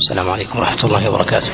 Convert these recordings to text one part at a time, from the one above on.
السلام عليكم ورحمة الله وبركاته.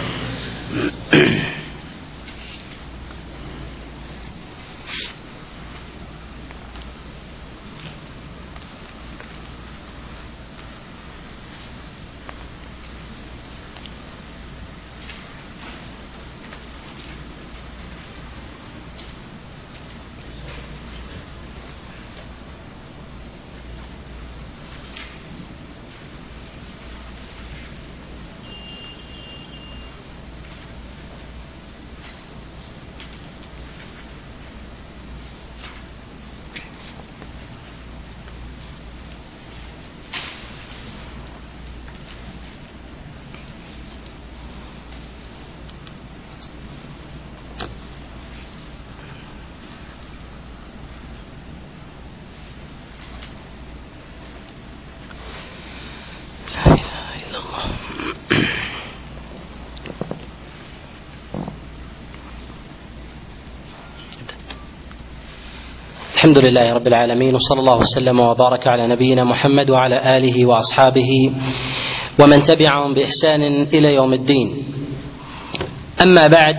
الحمد لله رب العالمين، وصلى الله وسلم وبارك على نبينا محمد وعلى آله وأصحابه ومن تبعهم بإحسان إلى يوم الدين. أما بعد،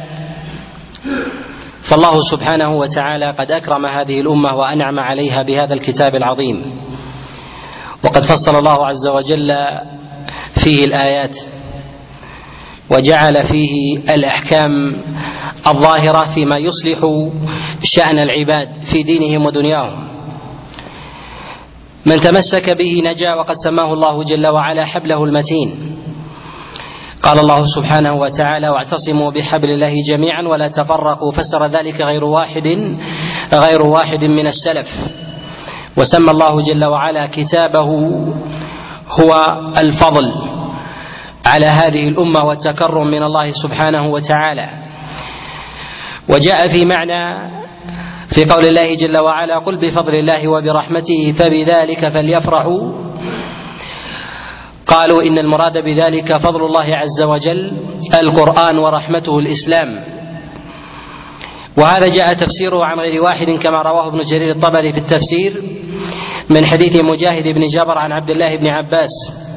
فالله سبحانه وتعالى قد أكرم هذه الأمة وأنعم عليها بهذا الكتاب العظيم، وقد فصل الله عز وجل فيه الآيات وجعل فيه الأحكام الظاهرة فيما يصلح شأن العباد في دينهم ودنياهم. من تمسك به نجا، وقد سماه الله جل وعلا حبله المتين. قال الله سبحانه وتعالى: واعتصموا بحبل الله جميعا ولا تفرقوا، فسر ذلك غير واحد من السلف. وسمى الله جل وعلا كتابه هو الفضل على هذه الأمة والتكرم من الله سبحانه وتعالى. وجاء في معنى في قول الله جل وعلا: قل بفضل الله وبرحمته فبذلك فليفرحوا. قالوا إن المراد بذلك فضل الله عز وجل القرآن ورحمته الإسلام. وهذا جاء تفسيره عن غير واحد كما رواه ابن جرير الطبري في التفسير من حديث مجاهد بن جبر عن عبد الله بن عباس،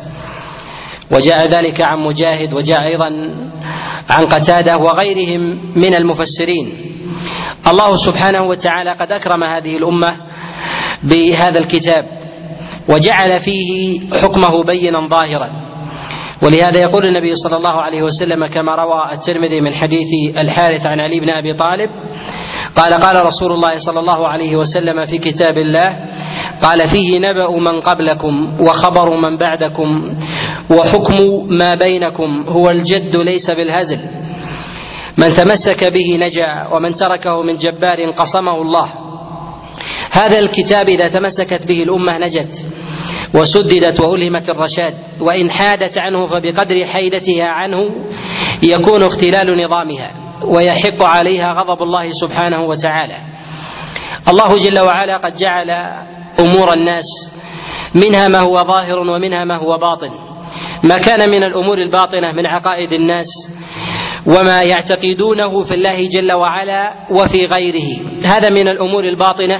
وجاء ذلك عن مجاهد، وجاء أيضا عن قتادة وغيرهم من المفسرين. الله سبحانه وتعالى قد أكرم هذه الأمة بهذا الكتاب وجعل فيه حكمه بينا ظاهرا، ولهذا يقول النبي صلى الله عليه وسلم كما روى الترمذي من حديث الحارث عن علي بن أبي طالب قال: قال رسول الله صلى الله عليه وسلم في كتاب الله: قال فيه نبأ من قبلكم وخبر من بعدكم وحكم ما بينكم، هو الجد ليس بالهزل. من تمسك به نجا، ومن تركه من جبار قصمه الله. هذا الكتاب إذا تمسكت به الأمة نجت وسددت وألهمت الرشاد، وإن حادت عنه فبقدر حيدتها عنه يكون اختلال نظامها ويحق عليها غضب الله سبحانه وتعالى. الله جل وعلا قد جعل أمور الناس منها ما هو ظاهر ومنها ما هو باطن. ما كان من الأمور الباطنة من عقائد الناس وما يعتقدونه في الله جل وعلا وفي غيره، هذا من الأمور الباطنة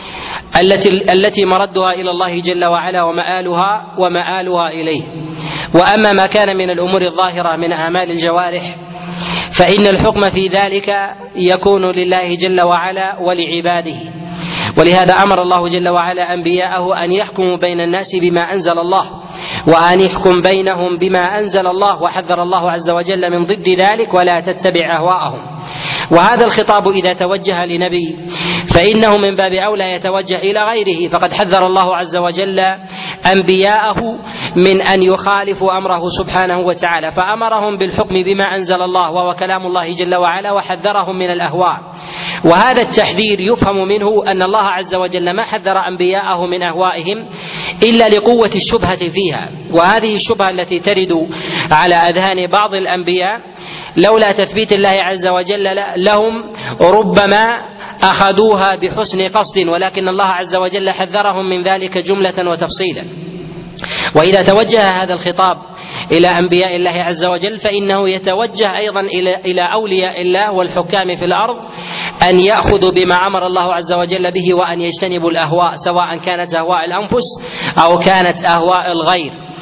التي مردها إلى الله جل وعلا ومآلها إليه. وأما ما كان من الأمور الظاهرة من أعمال الجوارح فإن الحكم في ذلك يكون لله جل وعلا ولعباده. ولهذا أمر الله جل وعلا أنبياءه أن يحكموا بين الناس بما أنزل الله، وأن يحكم بينهم بما أنزل الله، وحذر الله عز وجل من ضد ذلك: ولا تتبع أهواءهم. وهذا الخطاب إذا توجه لنبي فإنه من باب أولى يتوجه إلى غيره، فقد حذر الله عز وجل أنبياءه من أن يخالفوا أمره سبحانه وتعالى، فأمرهم بالحكم بما أنزل الله وهو كلام الله جل وعلا، وحذرهم من الأهواء. وهذا التحذير يفهم منه أن الله عز وجل ما حذر أنبياءه من أهوائهم إلا لقوة الشبهة فيها، وهذه الشبهة التي ترد على أذهان بعض الأنبياء لولا تثبيت الله عز وجل لهم ربما أخذوها بحسن قصد، ولكن الله عز وجل حذرهم من ذلك جملة وتفصيلا. وإذا توجه هذا الخطاب إلى أنبياء الله عز وجل فإنه يتوجه أيضا إلى أولياء الله والحكام في الأرض أن يأخذوا بما أمر الله عز وجل به، وأن يجتنبوا الأهواء، سواء كانت أهواء الأنفس أو كانت أهواء الغير.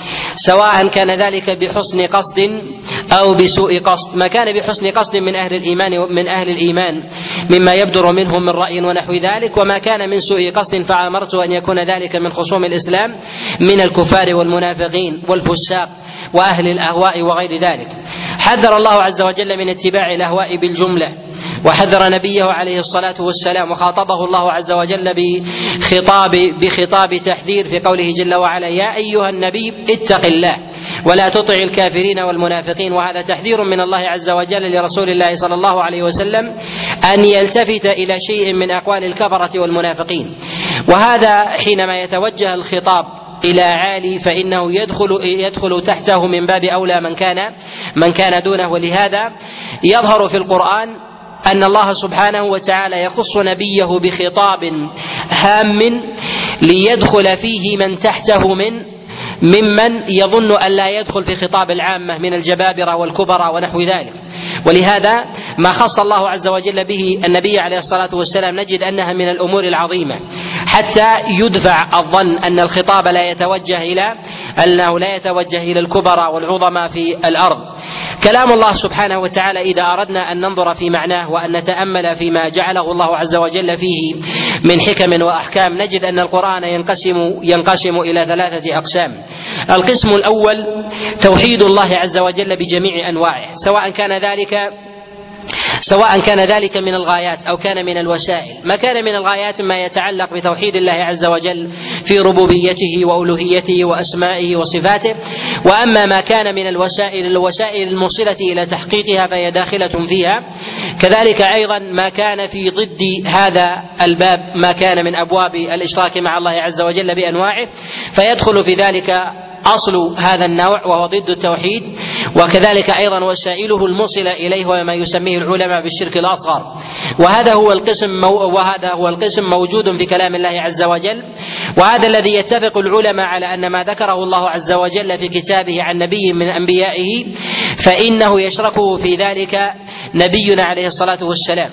سواء كان ذلك بحسن قصد أو بسوء قصد. ما كان بحسن قصد من أهل الإيمان مما يبدر منهم من رأي ونحو ذلك، وما كان من سوء قصد فأمرت أن يكون ذلك من خصوم الإسلام من الكفار والمنافقين والفساق وأهل الأهواء وغير ذلك. حذر الله عز وجل من اتباع الأهواء بالجملة، وحذر نبيه عليه الصلاة والسلام وخاطبه الله عز وجل بخطاب تحذير في قوله جل وعلا: يا أيها النبي اتق الله ولا تطع الكافرين والمنافقين. وهذا تحذير من الله عز وجل لرسول الله صلى الله عليه وسلم أن يلتفت إلى شيء من أقوال الكفرة والمنافقين. وهذا حينما يتوجه الخطاب إلى عالي فإنه يدخل تحته من باب أولى من كان دونه. ولهذا يظهر في القرآن أن الله سبحانه وتعالى يخص نبيه بخطاب هام ليدخل فيه من تحته ممن يظن أن لا يدخل في خطاب العامة من الجبابرة والكبرى ونحو ذلك. ولهذا ما خص الله عز وجل به النبي عليه الصلاة والسلام نجد أنها من الأمور العظيمة، حتى يدفع الظن أن الخطاب لا يتوجه إلى الكبرى والعظمى في الأرض. كلام الله سبحانه وتعالى إذا أردنا أن ننظر في معناه وأن نتأمل فيما جعله الله عز وجل فيه من حكم وأحكام، نجد أن القرآن ينقسم إلى 3 أقسام. القسم الأول توحيد الله عز وجل بجميع أنواعه، سواء كان ذلك من الغايات أو كان من الوسائل. ما كان من الغايات ما يتعلق بتوحيد الله عز وجل في ربوبيته وألوهيته وأسمائه وصفاته، وأما ما كان من الوسائل الموصلة إلى تحقيقها فهي داخلة فيها. كذلك أيضا ما كان في ضد هذا الباب ما كان من أبواب الإشراك مع الله عز وجل بأنواعه، فيدخل في ذلك أصل هذا النوع وهو ضد التوحيد، وكذلك أيضا وسائله الموصلة إليه وما يسميه العلماء بالشرك الأصغر. وهذا هو القسم موجود في كلام الله عز وجل، وهذا الذي يتفق العلماء على أن ما ذكره الله عز وجل في كتابه عن نبي من أنبيائه فإنه يشركه في ذلك نبينا عليه الصلاة والسلام.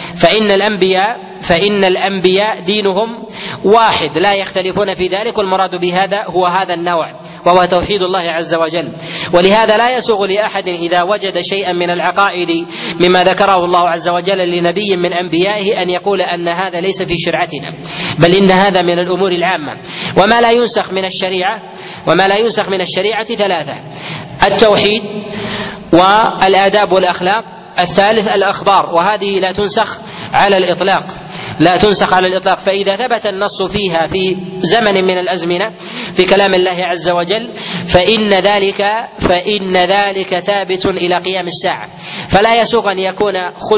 فإن الأنبياء دينهم واحد لا يختلفون في ذلك، والمراد بهذا هو هذا النوع وهو توحيد الله عز وجل. ولهذا لا يسوغ لأحد إذا وجد شيئا من العقائد مما ذكره الله عز وجل لنبي من أنبيائه أن يقول أن هذا ليس في شرعتنا، بل إن هذا من الأمور العامة. وما لا ينسخ من الشريعة 3: التوحيد والآداب والأخلاق، الثالث الأخبار، وهذه لا تنسخ على الإطلاق. فإذا ثبت النص فيها في زمن من الأزمنة في كلام الله عز وجل فإن ذلك ثابت إلى قيام الساعة. فلا يسوغ أن يكون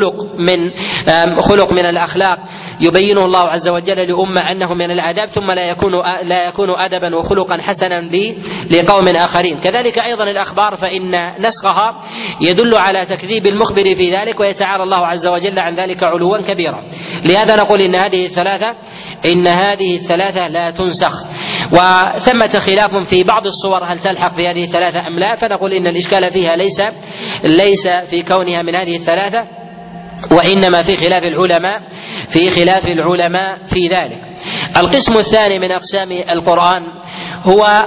خلق من الأخلاق يبينه الله عز وجل لأمة أنه من الآداب ثم لا يكون أدبا وخلقا حسنا لقوم آخرين. كذلك أيضا الأخبار فإن نسخها يدل على تكذيب المخبر في ذلك، ويتعالى الله عز وجل عن ذلك علوا كبيرا. لهذا نقول إن هذه الثلاثة لا تنسخ. وثمة خلاف في بعض الصور هل تلحق في هذه 3 أم لا، فنقول إن الإشكال فيها ليس في كونها من هذه 3، وإنما في خلاف العلماء في ذلك. القسم الثاني من أقسام القرآن هو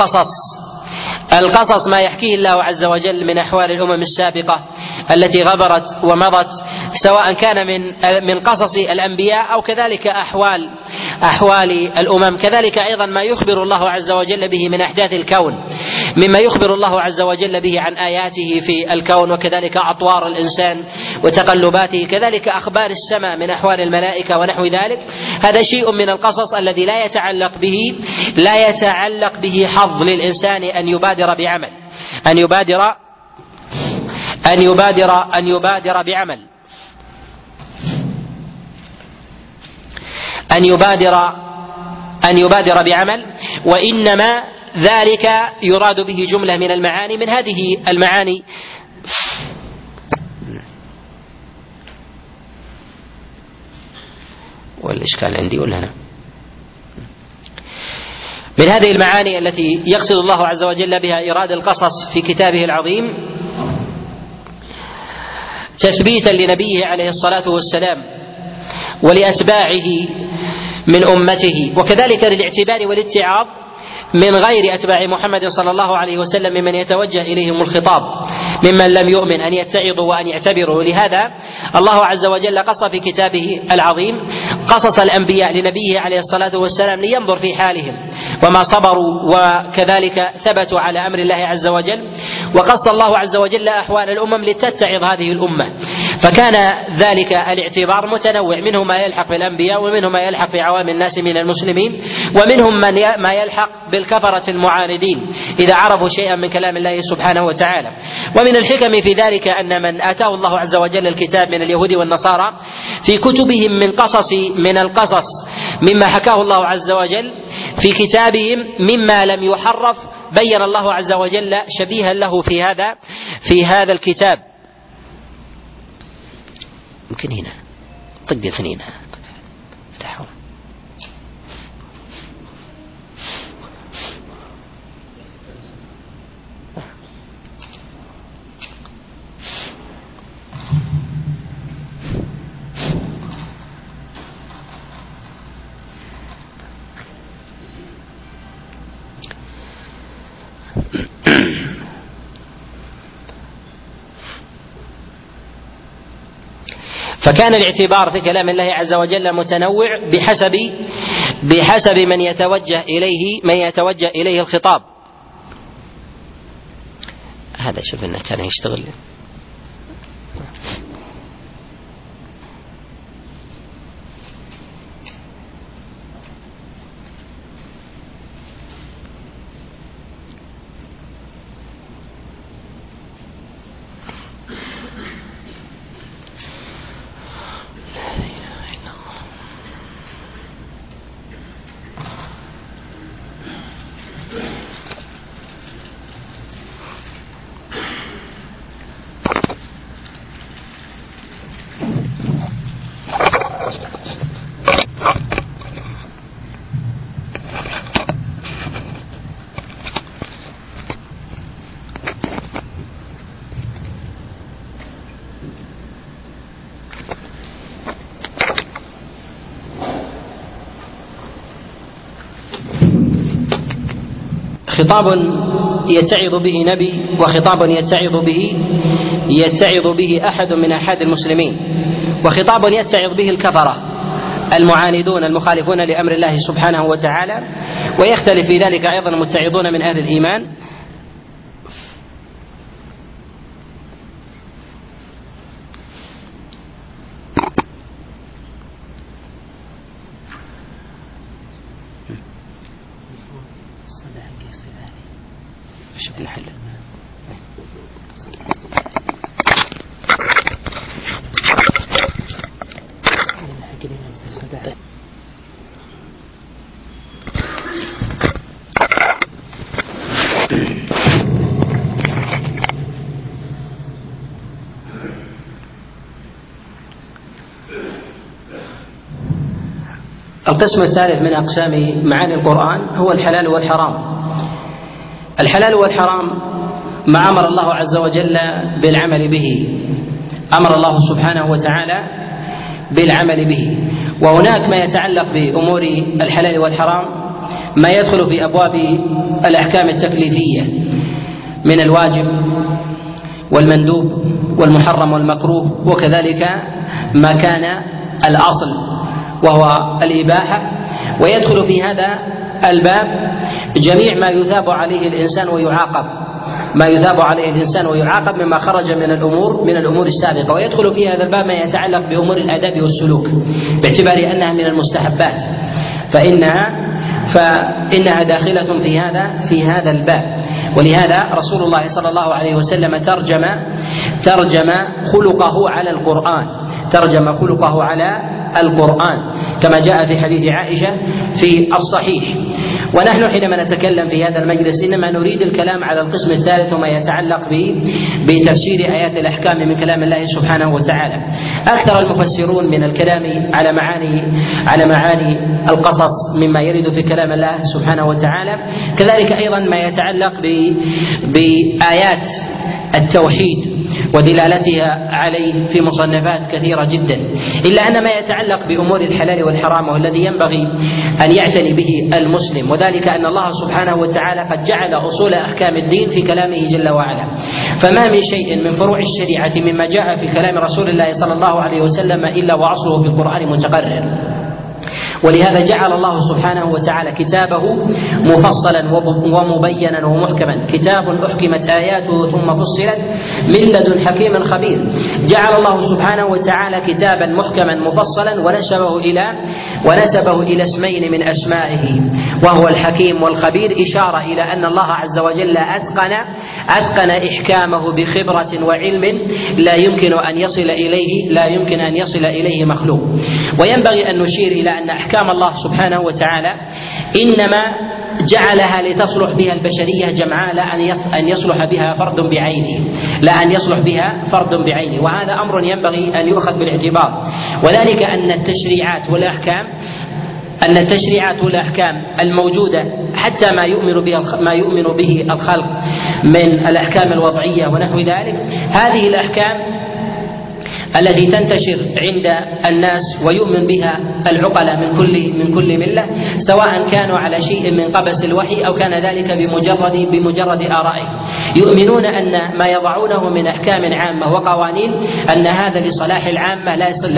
القصص ما يحكيه الله عز وجل من أحوال الأمم السابقة التي غبرت ومضت، سواء كان من قصص الأنبياء أو كذلك أحوال الأمم. كذلك أيضا ما يخبر الله عز وجل به من أحداث الكون، مما يخبر الله عز وجل به عن آياته في الكون، وكذلك أطوار الإنسان وتقلباته، كذلك أخبار السماء من أحوال الملائكة ونحو ذلك. هذا شيء من القصص الذي لا يتعلق به حظ للإنسان أن يبادر بعمل وإنما ذلك يراد به جملة من المعاني. من هذه المعاني والإشكال عندي ولا أنا؟ من هذه المعاني التي يقصد الله عز وجل بها إيراد القصص في كتابه العظيم تثبيتا لنبيه عليه الصلاة والسلام ولأتباعه من أمته، وكذلك للاعتبار والاتعاظ من غير أتباع محمد صلى الله عليه وسلم ممن يتوجه إليهم الخطاب ممن لم يؤمن أن يتعظوا وأن يعتبروا. لهذا الله عز وجل قص في كتابه العظيم قصص الأنبياء لنبيه عليه الصلاة والسلام لينظر في حالهم وما صبروا وكذلك ثبتوا على أمر الله عز وجل، وقص الله عز وجل أحوال الأمم لتتعظ هذه الأمة، فكان ذلك الاعتبار متنوع، منهم ما يلحق بالأنبياء ومنهم ما يلحق في عوام الناس من المسلمين، ومنهم ما يلحق بالكفرة المعاندين إذا عرفوا شيئا من كلام الله سبحانه وتعالى. ومن الحكم في ذلك أن من آتاه الله عز وجل الكتاب من اليهود والنصارى في كتبهم من القصص مما حكاه الله عز وجل في كتابهم مما لم يحرف بين الله عز وجل شبيها له في هذا الكتاب. ممكن هنا طق اثنين افتحوا. فكان الاعتبار في كلام الله عز وجل متنوع بحسب من يتوجه إليه الخطاب. هذا شوف انه كان يشتغل. خطاب يتعظ به نبي، وخطاب يتعظ به أحد من أحد المسلمين، وخطاب يتعظ به الكفرة المعاندون المخالفون لأمر الله سبحانه وتعالى، ويختلف في ذلك أيضا المتعظون من أهل الإيمان. القسم الثالث من أقسام معاني القرآن هو الحلال والحرام. الحلال والحرام ما أمر الله عز وجل بالعمل به، أمر الله سبحانه وتعالى بالعمل به. وهناك ما يتعلق بأمور الحلال والحرام ما يدخل في أبواب الأحكام التكليفية من الواجب والمندوب والمحرم والمكروه، وكذلك ما كان الأصل وهو الإباحة. ويدخل في هذا الباب جميع ما يثاب عليه الإنسان ويعاقب مما خرج من الأمور السابقة. ويدخل في هذا الباب ما يتعلق بأمور الآداب والسلوك باعتبار أنها من المستحبات، فإنها داخلة في هذا الباب. ولهذا رسول الله صلى الله عليه وسلم ترجم خلقه على القرآن كما جاء في حديث عائشة في الصحيح. ونحن حينما نتكلم في هذا المجلس إنما نريد الكلام على القسم الثالث وما يتعلق بتفسير آيات الأحكام من كلام الله سبحانه وتعالى. أكثر المفسرون من الكلام على معاني القصص مما يرد في كلام الله سبحانه وتعالى، كذلك أيضا ما يتعلق بآيات التوحيد ودلالتها عليه في مصنفات كثيرة جدا، إلا أن ما يتعلق بأمور الحلال والحرام والذي ينبغي أن يعتني به المسلم، وذلك أن الله سبحانه وتعالى قد جعل أصول أحكام الدين في كلامه جل وعلا، فما من شيء من فروع الشريعة مما جاء في كلام رسول الله صلى الله عليه وسلم إلا وأصله في القرآن متقرر. ولهذا جعل الله سبحانه وتعالى كتابه مفصلا ومبينا ومحكما، كتاب أحكمت آياته ثم فصلت من لدن حكيم خبير. جعل الله سبحانه وتعالى كتابا محكما مفصلا ونسبه إلى اسمين من أسمائه، وهو الحكيم والخبير، إشارة إلى أن الله عز وجل أتقن إحكامه بخبرة وعلم لا يمكن أن يصل إليه مخلوق. وينبغي أن نشير إلى أن أحكام الله سبحانه وتعالى إنما جعلها لتصلح بها البشرية جمعاء، لا أن يصلح بها فرد بعينه، وهذا أمر ينبغي أن يؤخذ بالاعتبار. وذلك أن التشريعات والأحكام الموجودة حتى ما يؤمن به الخلق من الأحكام الوضعية ونحو ذلك، هذه الأحكام التي تنتشر عند الناس ويؤمن بها العقلاء من كل ملة، سواء كانوا على شيء من قبس الوحي أو كان ذلك بمجرد آرائهم، يؤمنون أن ما يضعونه من أحكام عامة وقوانين أن هذا لصلاح العامة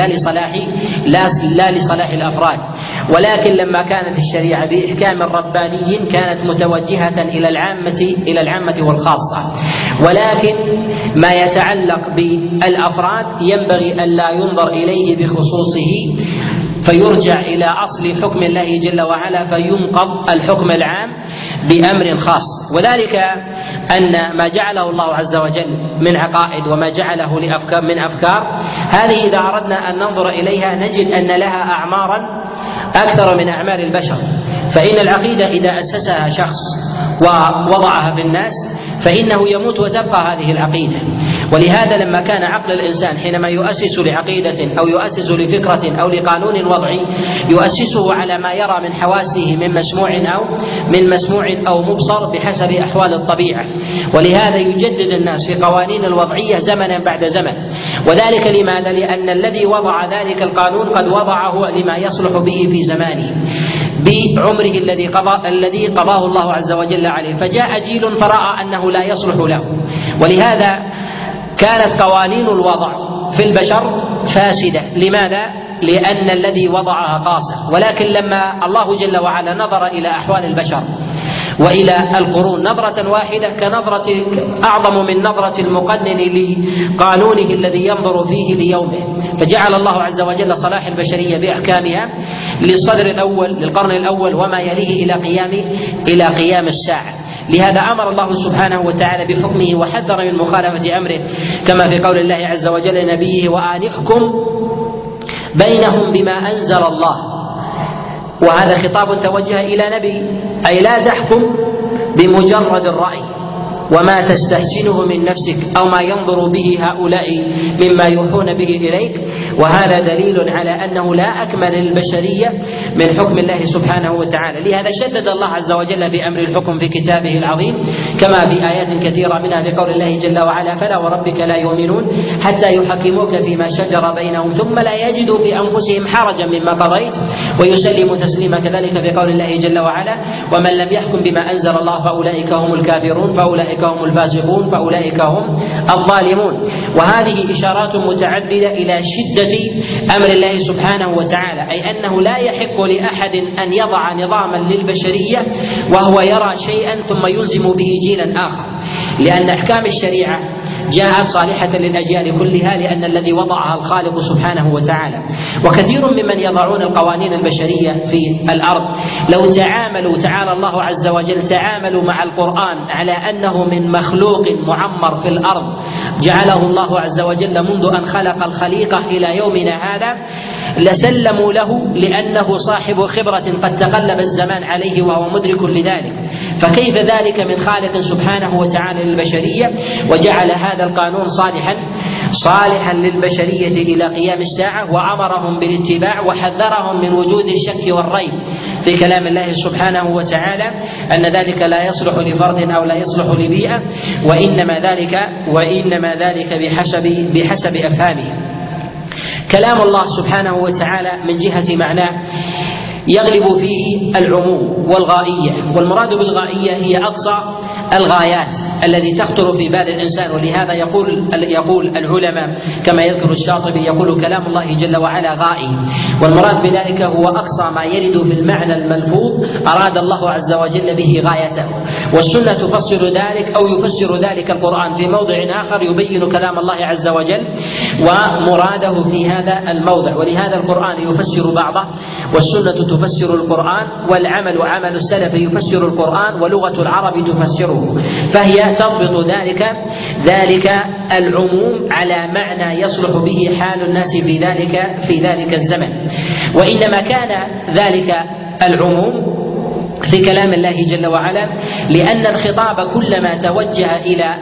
لا لصلاح الأفراد. ولكن لما كانت الشريعة بإحكام رباني كانت متوجهة إلى العامة والخاصة، ولكن ما يتعلق بالأفراد ينبغي أن لا ينظر إليه بخصوصه، فيرجع إلى أصل حكم الله جل وعلا فينقض الحكم العام بأمر خاص. وذلك أن ما جعله الله عز وجل من عقائد وما جعله من أفكار، هذه إذا أردنا أن ننظر إليها نجد أن لها أعمارا أكثر من أعمار البشر. فإن العقيدة إذا أسسها شخص ووضعها في الناس فإنه يموت وتبقى هذه العقيدة. ولهذا لما كان عقل الإنسان حينما يؤسس لعقيدة أو يؤسس لفكرة أو لقانون وضعي يؤسسه على ما يرى من حواسه من مسموع أو مبصر بحسب أحوال الطبيعة. ولهذا يجدد الناس في قوانين الوضعية زمنا بعد زمن. وذلك لماذا؟ لأن الذي وضع ذلك القانون قد وضعه لما يصلح به في زمانه بعمره الذي قضاه الله عز وجل عليه، فجاء جيل فرأى أنه لا يصلح له. ولهذا كانت قوانين الوضع في البشر فاسدة. لماذا؟ لأن الذي وضعها قاصر. ولكن لما الله جل وعلا نظر إلى أحوال البشر وإلى القرون نظرة واحدة أعظم من نظرة المقنن لقانونه الذي ينظر فيه ليومه، فجعل الله عز وجل صلاح البشرية بأحكامها للقرن الأول وما يليه إلى قيام الساعة. لهذا أمر الله سبحانه وتعالى بحكمه وحذر من مخالفة أمره، كما في قول الله عز وجل لنبيه وأن احكم بينهم بما أنزل الله. وهذا خطاب توجه إلى نبي، أي لا تحكم بمجرد الرأي وما تستحسنه من نفسك أو ما ينظر به هؤلاء مما يوحون به إليك. وهذا دليل على أنه لا أكمل للبشرية من حكم الله سبحانه وتعالى. لهذا شدد الله عز وجل في أمر الحكم في كتابه العظيم، كما في آيات كثيرة منها بقول الله جل وعلا فلا وربك لا يؤمنون حتى يحكموك فيما شجر بينهم ثم لا يجدوا في أنفسهم حرجا مما قضيت ويسلموا تسليما. كذلك في قول الله جل وعلا ومن لم يحكم بما أنزل الله فأولئك هم الكافرون فأولئك هم الفاسقون فأولئك هم الظالمون. وهذه إشارات متعددة إلى شدة أمر الله سبحانه وتعالى، أي أنه لا يحق لأحد أن يضع نظاما للبشرية وهو يرى شيئا ثم يلزم به جيلا آخر، لأن أحكام الشريعة جاءت صالحة للأجيال كلها لأن الذي وضعها الخالق سبحانه وتعالى. وكثير ممن يضعون القوانين البشرية في الأرض لو تعالى الله عز وجل تعاملوا مع القرآن على أنه من مخلوق معمر في الأرض جعله الله عز وجل منذ أن خلق الخليقة إلى يومنا هذا لسلموا له، لأنه صاحب خبرة قد تقلب الزمان عليه وهو مدرك لذلك. فكيف ذلك من خالق سبحانه وتعالى للبشرية وجعل هذا القانون صالحا للبشرية إلى قيام الساعة، وأمرهم بالاتباع وحذرهم من وجود الشك والريب في كلام الله سبحانه وتعالى أن ذلك لا يصلح لفرد أو لا يصلح لبيئة، وإنما ذلك بحسب أفهامه. كلام الله سبحانه وتعالى من جهة معناه يغلب فيه العموم والغائية، والمراد بالغائية هي أقصى الغايات الذي تخطر في بال الإنسان. ولهذا يقول العلماء كما يذكر الشاطبي، يقول كلام الله جل وعلا غائي، والمراد بذلك هو أقصى ما يرد في المعنى الملفوظ أراد الله عز وجل به غايته. والسنة تفسر ذلك أو يفسر ذلك القرآن في موضع آخر يبين كلام الله عز وجل ومراده في هذا الموضع، ولهذا القرآن يفسر بعضه والسنة تفسر القرآن، والعمل عمل السلف يفسر القرآن، ولغة العرب تفسره، فهي تضبط ذلك العموم على معنى يصلح به حال الناس في ذلك الزمن. وإنما كان ذلك العموم في كلام الله جل وعلا لأن الخطاب كلما توجه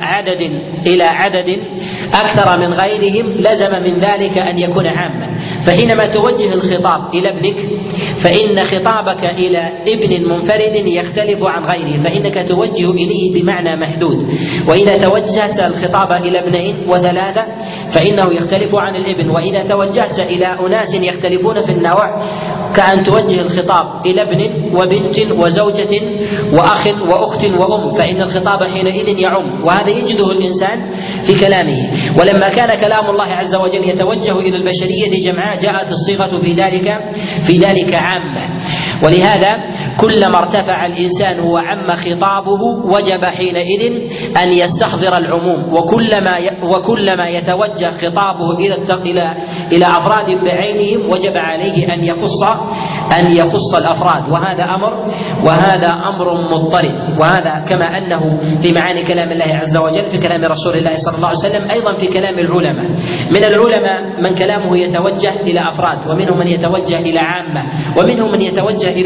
إلى عدد أكثر من غيرهم لزم من ذلك أن يكون عاما. فحينما توجه الخطاب إلى ابنك فإن خطابك إلى ابن منفرد يختلف عن غيره، فإنك توجه إليه بمعنى محدود. وإذا توجهت الخطاب إلى ابنين وثلاثة فإنه يختلف عن الابن. وإذا توجهت إلى أناس يختلفون في النوع كأن توجه الخطاب إلى ابن وبنت وزوجة وأخ وأخت وأم، فإن الخطاب حينئذ يعم، وهذا يجده الإنسان في كلامه. ولما كان كلام الله عز وجل يتوجه إلى البشرية جمعاء جاءت الصيغة في ذلك عامة. ولهذا كلما ارتفع الإنسان وعم خطابه وجب حينئذ أن يستحضر العموم، وكلما يتوجه خطابه إلى أفراد بعينهم وجب عليه أن يخص الأفراد، وهذا أمر مضطرد. وهذا كما أنه في معاني كلام الله عز وجل في كلام رسول الله صلى الله عليه وسلم أيضا في كلام العلماء. من العلماء من كلامه يتوجه إلى أفراد، ومنهم من يتوجه إلى عامة، ومنهم من يتوجه إلى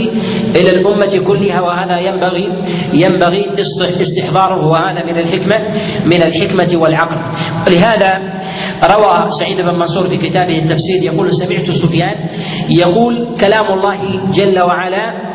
الأمة كلها، وهذا ينبغي استحضاره، وهذا من الحكمة والعقل. ولهذا روى سعيد بن منصور في كتابه التفسير يقول سمعت سفيان يقول كلام الله جل وعلا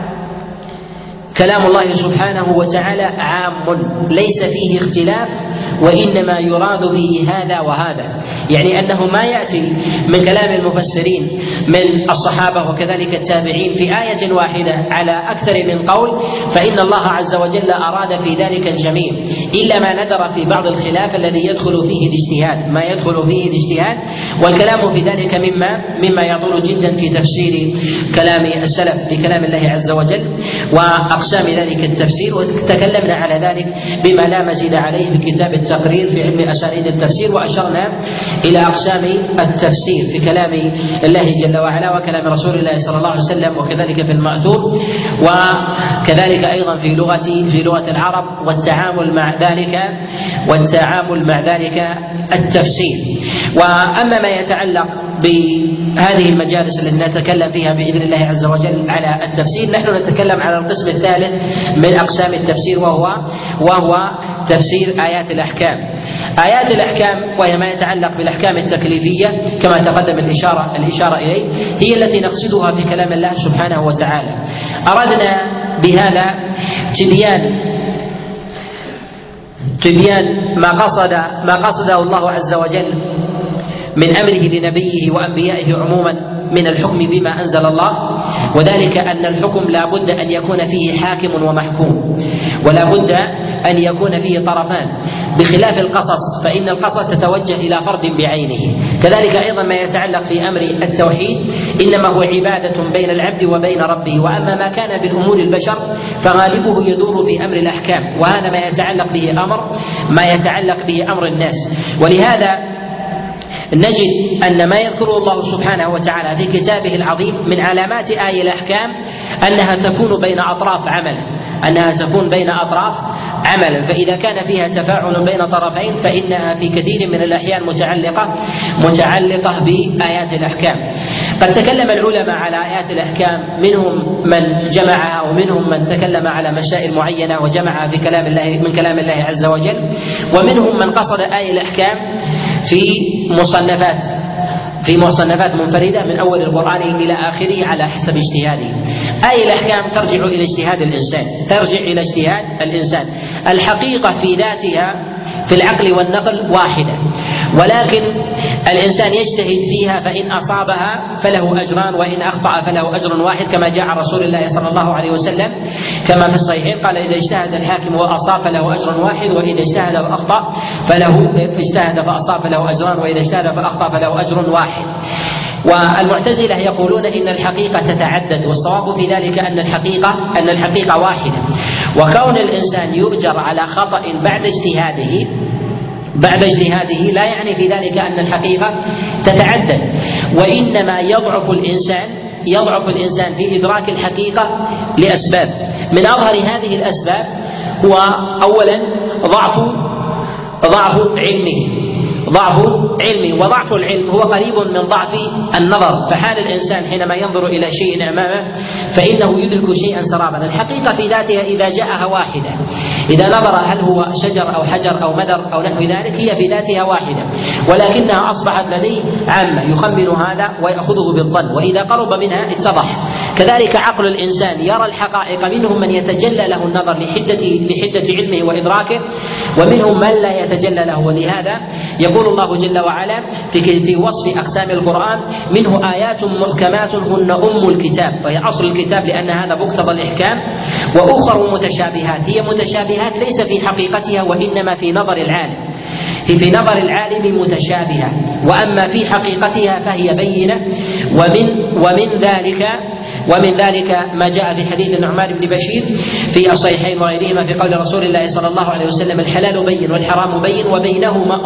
كلام الله سبحانه وتعالى عام ليس فيه اختلاف، وإنما يراد به هذا وهذا، يعني أنه ما يأتي من كلام المفسرين من الصحابة وكذلك التابعين في آية واحدة على أكثر من قول، فإن الله عز وجل أراد في ذلك الجميع، إلا ما ندر في بعض الخلاف الذي يدخل فيه الاجتهاد، والكلام في ذلك مما يطول جدا في تفسير كلام السلف في كلام الله عز وجل وأقسام ذلك التفسير، وتكلمنا على ذلك بما لا مزيد عليه في كتاب التقرير في علم أسانيد التفسير، وأشرنا إلى أقسام التفسير في كلام الله جل وعلا وكلام رسول الله صلى الله عليه وسلم، وكذلك في المأثور، وكذلك أيضا في لغة العرب، والتعامل مع ذلك التفسير. وأما ما يتعلق بهذه المجالس التي نتكلم فيها بإذن الله عز وجل على التفسير، نحن نتكلم على القسم الثالث من أقسام التفسير، وهو تفسير آيات الأحكام. آيات الأحكام وهي ما يتعلق بالأحكام التكليفية كما تقدم الإشارة إليه، هي التي نقصدها في كلام الله سبحانه وتعالى. أردنا بهذا تبيان ما قصده الله عز وجل من أمره لنبيه وأنبيائه عموما من الحكم بما أنزل الله، وذلك أن الحكم لا بد أن يكون فيه حاكم ومحكوم، ولا بد أن يكون فيه طرفان، بخلاف القصص فإن القصص تتوجه إلى فرد بعينه. كذلك أيضا ما يتعلق في أمر التوحيد إنما هو عبادة بين العبد وبين ربه، وأما ما كان بالأمور البشر فغالبه يدور في أمر الأحكام، وهذا ما يتعلق به أمر الناس. ولهذا نجد أن ما يذكره الله سبحانه وتعالى في كتابه العظيم من علامات آي الأحكام أنها تكون بين أطراف عملا، فإذا كان فيها تفاعل بين طرفين فإنها في كثير من الأحيان متعلقة بآيات الأحكام. قد تكلم العلماء على آيات الأحكام، منهم من جمعها ومنهم من تكلم على مسائل معينة وجمعها من كلام الله عز وجل، ومنهم من قصد آي الأحكام في مصنفات منفردة من أول القرآن إلى آخره على حسب اجتهاده. أي الأحكام ترجع إلى اجتهاد الإنسان. الحقيقة في ذاتها في العقل والنقل واحدة، ولكن الإنسان يجتهد فيها، فإن أصابها فله أجران وإن أخطأ فله أجر واحد، كما جاء عن رسول الله صلى الله عليه وسلم كما في الصحيحين قال: إذا اجتهد الحاكم وأصاب فله أجر واحد، وإذا اجتهد فأخطأ فله أجران، وإذا اجتهد فأخطأ فله أجر واحد. والمعتزلة يقولون إن الحقيقة تتعدد، والصواب في ذلك أن الحقيقة واحدة، وكون الإنسان يؤجر على خطأ بعد اجتهاده لا يعني في ذلك أن الحقيقة تتعدد، وإنما يضعف الإنسان في إدراك الحقيقة لأسباب. من أظهر هذه الأسباب هو أولا ضعف علمه، وضعف العلم هو قريب من ضعف النظر، فحال الإنسان حينما ينظر إلى شيء أمامه فإنه يدرك شيئا سرابا. الحقيقة في ذاتها إذا جاءها واحدة، إذا نظر هل هو شجر أو حجر أو مدر أو نحو ذلك هي في ذاتها واحدة، ولكنها أصبحت لديه عامة يخمن هذا ويأخذه بالظن، وإذا قرب منها اتضح. كذلك عقل الإنسان يرى الحقائق، منهم من يتجلى له النظر لحدة علمه وإدراكه، ومنهم من لا يتجلى له. ولهذا يقول الله جل وعلا في وصف أقسام القرآن: منه آيات محكمات هن أم الكتاب، وهي أصل الكتاب لأن هذا مقتضى الإحكام، وأخر متشابهات. هي متشابهات ليس في حقيقتها وإنما في نظر العالم، في نظر العالم متشابهة، وأما في حقيقتها فهي بينة. ومن ذلك ما جاء في حديث النعمان بن بشير في الصحيحين وغيرهما في قول رسول الله صلى الله عليه وسلم: الحلال بين والحرام بين وبينهما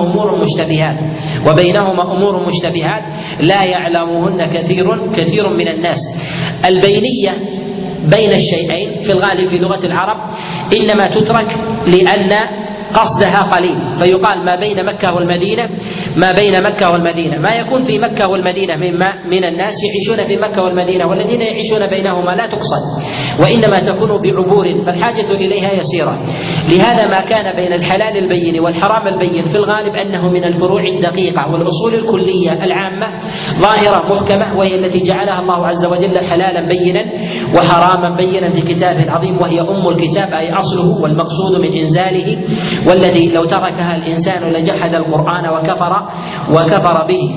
أمور مشتبهات لا يعلمهن كثير من الناس. البينية بين الشيئين في الغالب في لغة العرب إنما تترك لأن قصدها قليل، فيقال ما بين مكة والمدينة، ما يكون في مكة والمدينة من الناس يعيشون في مكة والمدينة، والذين يعيشون بينهما لا تقصد، وإنما تكون بعبور، فالحاجة إليها يسيرة. لهذا ما كان بين الحلال البين والحرام البين في الغالب أنه من الفروع الدقيقة والأصول الكلية العامة ظاهرة محكمة، وهي التي جعلها الله عز وجل حلالا بينا وحراما بينا في كتابه العظيم، وهي أم الكتاب أي أصله والمقصود من إنزاله، والذي لو تركها الإنسان لجحد القرآن وكفر به.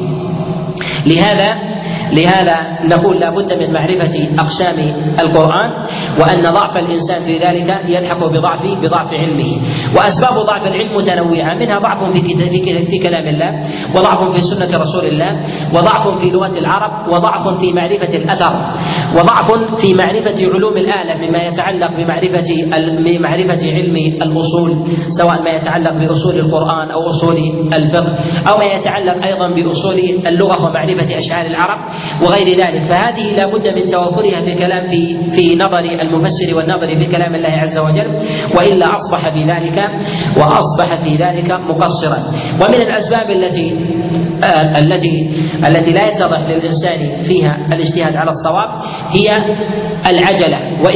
لهذا نقول لا بد من معرفة أقسام القرآن، وأن ضعف الإنسان في ذلك يلحق بضعف علمه. وأسباب ضعف العلم متنوعة، منها ضعف في كلام الله، وضعف في سنة رسول الله، وضعف في لغة العرب، وضعف في معرفة الأثر، وضعف في معرفة علوم الآلة مما يتعلق بمعرفة علم الأصول، سواء ما يتعلق بأصول القرآن أو أصول الفقه، أو ما يتعلق أيضا بأصول اللغة ومعرفة أشعار العرب وغير ذلك. فهذه لا بد من توافرها في كلام في نظر المفسر والنظر في كلام الله عز وجل، وإلا أصبح في ذلك مقصرا. ومن الأسباب التي لا يتضح للإنسان فيها الاجتهاد على الصواب هي العجلة،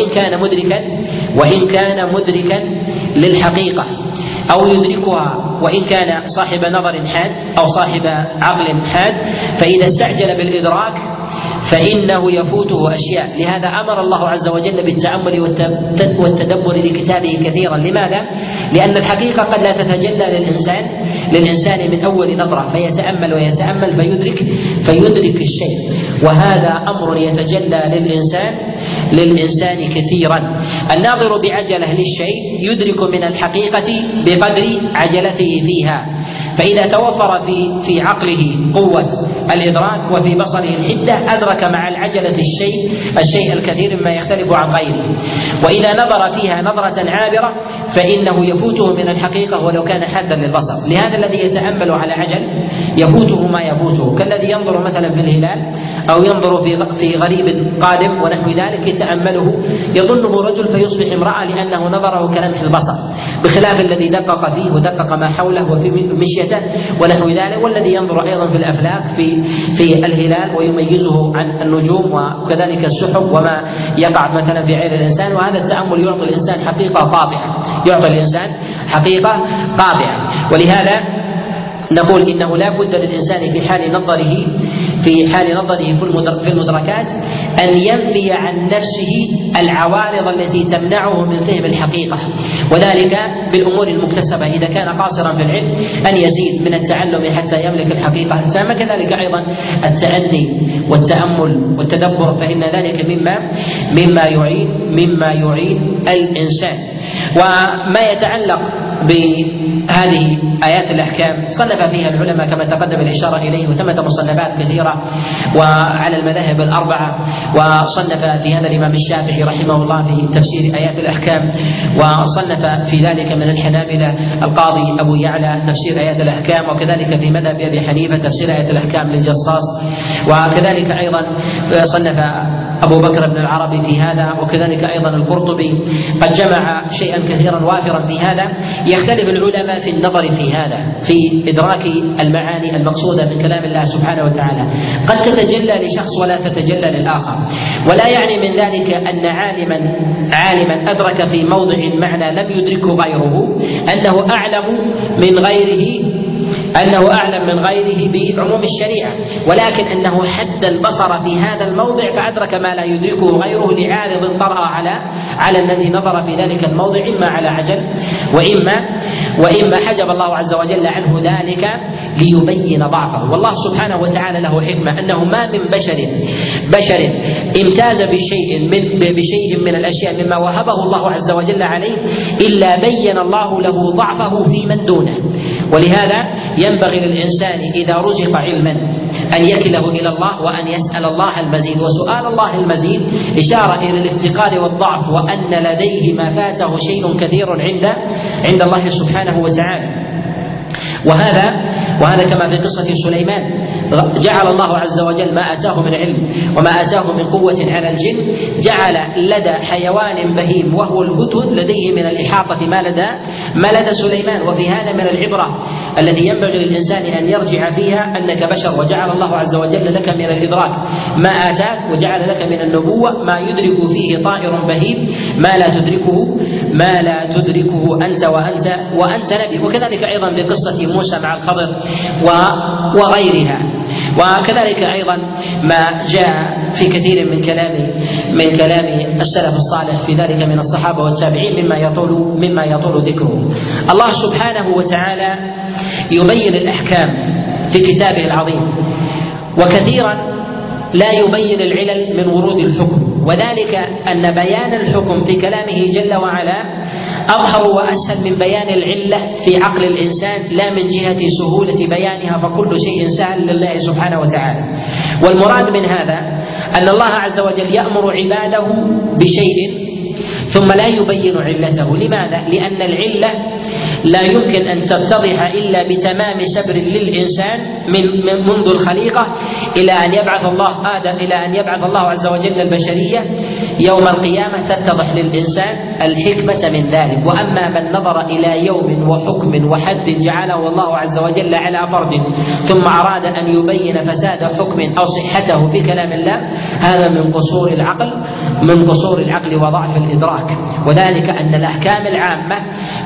وإن كان مدركا للحقيقة أو يدركها، وإن كان صاحب نظر حاد أو صاحب عقل حاد، فإذا استعجل بالإدراك فإنه يفوته أشياء. لهذا أمر الله عز وجل بالتأمل والتدبر لكتابه كثيرا. لماذا؟ لأن الحقيقة قد لا تتجلى للإنسان من أول نظرة، فيتأمل فيدرك الشيء، وهذا أمر يتجلى للإنسان كثيرا. الناظر بعجلة للشيء يدرك من الحقيقة بقدر عجلته فيها، فإذا توفر في عقله قوة الإدراك وفي بصره الحدة أدرك مع العجلة الشيء الكثير مما يختلف عن غيره. وإذا نظر فيها نظرة عابرة فإنه يفوته من الحقيقة ولو كان حادا للبصر. لهذا الذي يتأمل على عجل يفوته ما يفوته، كالذي ينظر مثلا في الهلال أو ينظر في غريب قادم ونحو ذلك يتأمله يظنه رجل فيصبح امرأة لأنه نظره كلمح البصر، بخلاف الذي دقق فيه ودقق ما حوله وفي مشيته ونحو ذلك، والذي ينظر أيضا في الأفلاك في الهلال ويميزه عن النجوم وكذلك السحب وما يقع مثلا في عين الإنسان. وهذا التأمل يعطي الإنسان حقيقة قاطعة. ولهذا نقول إنه لا بد للإنسان في حال نظره في حال نظره في المدركات أن ينفي عن نفسه العوارض التي تمنعه من فهم الحقيقة، وذلك بالأمور المكتسبة إذا كان قاصرا في العلم أن يزيد من التعلم حتى يملك الحقيقة التامة، كذلك أيضا التأني والتأمل والتدبر، فإن ذلك مما يعين الإنسان. وما يتعلق بهذه آيات الأحكام صنف فيها العلماء كما تقدم الإشارة إليه، وثمة مصنفات كثيرة وعلى المذاهب الأربعة، وصنف في هذا الإمام الشافعي رحمه الله في تفسير آيات الأحكام، وصنف في ذلك من الحنابلة القاضي أبو يعلى تفسير آيات الأحكام، وكذلك في مذهب أبي حنيفة تفسير آيات الأحكام للجصاص، وكذلك أيضا صنف أبو بكر بن العربي في هذا، وكذلك أيضا القرطبي قد جمع شيئا كثيرا وافرا في هذا. يختلف العلماء في النظر في هذا، في إدراك المعاني المقصودة من كلام الله سبحانه وتعالى، قد تتجلى لشخص ولا تتجلى للآخر، ولا يعني من ذلك أن عالما أدرك في موضع معنى لم يدركه غيره أنه أعلم من غيره بعموم الشريعة، ولكن أنه حد البصر في هذا الموضع فأدرك ما لا يدركه غيره لعارض طرأ على الذي نظر في ذلك الموضع، إما على عجل وإما حجب الله عز وجل عنه ذلك ليبين ضعفه. والله سبحانه وتعالى له حكمة أنه ما من بشر امتاز بشيء من الأشياء مما وهبه الله عز وجل عليه إلا بين الله له ضعفه في من دونه. ولهذا ينبغي للإنسان إذا رزق علما أن يكله إلى الله وأن يسأل الله المزيد، وسؤال الله المزيد إشارة إلى الافتقار والضعف، وأن لديه ما فاته شيء كثير عند الله سبحانه وتعالى. وهذا كما في قصة سليمان، جعل الله عز وجل ما أتاه من علم وما أتاه من قوة على الجن، جعل لدى حيوان بهيم وهو الهدهد لديه من الإحاطة ما لدى سليمان. وفي هذا من العبرة التي ينبغي للإنسان أن يرجع فيها أنك بشر، وجعل الله عز وجل لك من الإدراك ما آتاك، وجعل لك من النبوة ما يدرك فيه طائر بهيم ما لا تدركه أنت وأنت نبي. وكذلك أيضا بقصة موسى مع الخضر وغيرها. وكذلك أيضا ما جاء في كثير من كلام السلف الصالح في ذلك من الصحابة والتابعين مما يطول ذكره. الله سبحانه وتعالى يبين الأحكام في كتابه العظيم، وكثيرا لا يبين العلل من ورود الحكم، وذلك أن بيان الحكم في كلامه جل وعلا أظهر وأسهل من بيان العلة في عقل الإنسان، لا من جهة سهولة بيانها، فكل شيء سهل لله سبحانه وتعالى. والمراد من هذا أن الله عز وجل يأمر عباده بشيء ثم لا يبين علته. لماذا؟ لأن العلة لا يمكن أن تتضح إلا بتمام سبر للإنسان منذ الخليقة إلى أن يبعث الله عز وجل البشرية يوم القيامة، تتضح للإنسان الحكمة من ذلك. وأما من نظر إلى يوم وحكم وحد جعله الله عز وجل على فرد ثم أراد أن يبين فساد حكم أو صحته في كلام الله، هذا من قصور العقل وضعف الإدراك. وذلك أن الأحكام العامة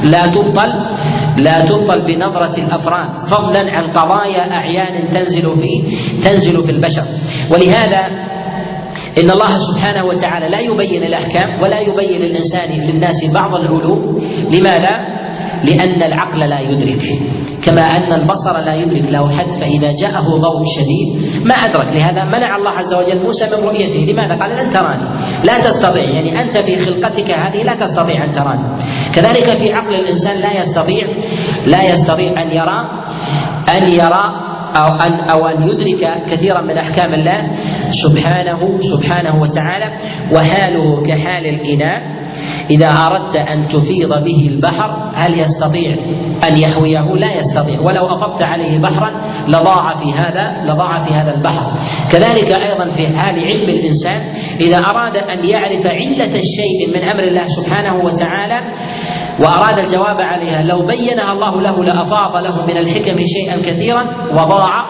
لا تبطل بنظرة الأفراد، فضلا عن قضايا أعيان تنزل في البشر. ولهذا إن الله سبحانه وتعالى لا يبين الأحكام ولا يبين للناس بعض العلوم. لماذا؟ لأن العقل لا يدرك، كما أن البصر لا يدرك له حد، فإذا جاءه ضوء شديد ما أدرك. لهذا منع الله عز وجل موسى من رؤيته. لماذا؟ قال لن تراني، لا تستطيع، يعني أنت في خلقتك هذه لا تستطيع أن تراني. كذلك في عقل الإنسان لا يستطيع أن يرى أو أن يدرك كثيرا من أحكام الله سبحانه وتعالى. وحاله كحال الإناء إذا أردت أن تفيض به البحر هل يستطيع أن يحويه؟ لا يستطيع، ولو أفضت عليه بحرا لضاع في هذا البحر. كذلك أيضا في حال علم الإنسان إذا أراد أن يعرف علة الشيء من أمر الله سبحانه وتعالى وأراد الجواب عليها، لو بينها الله له لأفاض له من الحكم شيئا كثيرا وضاع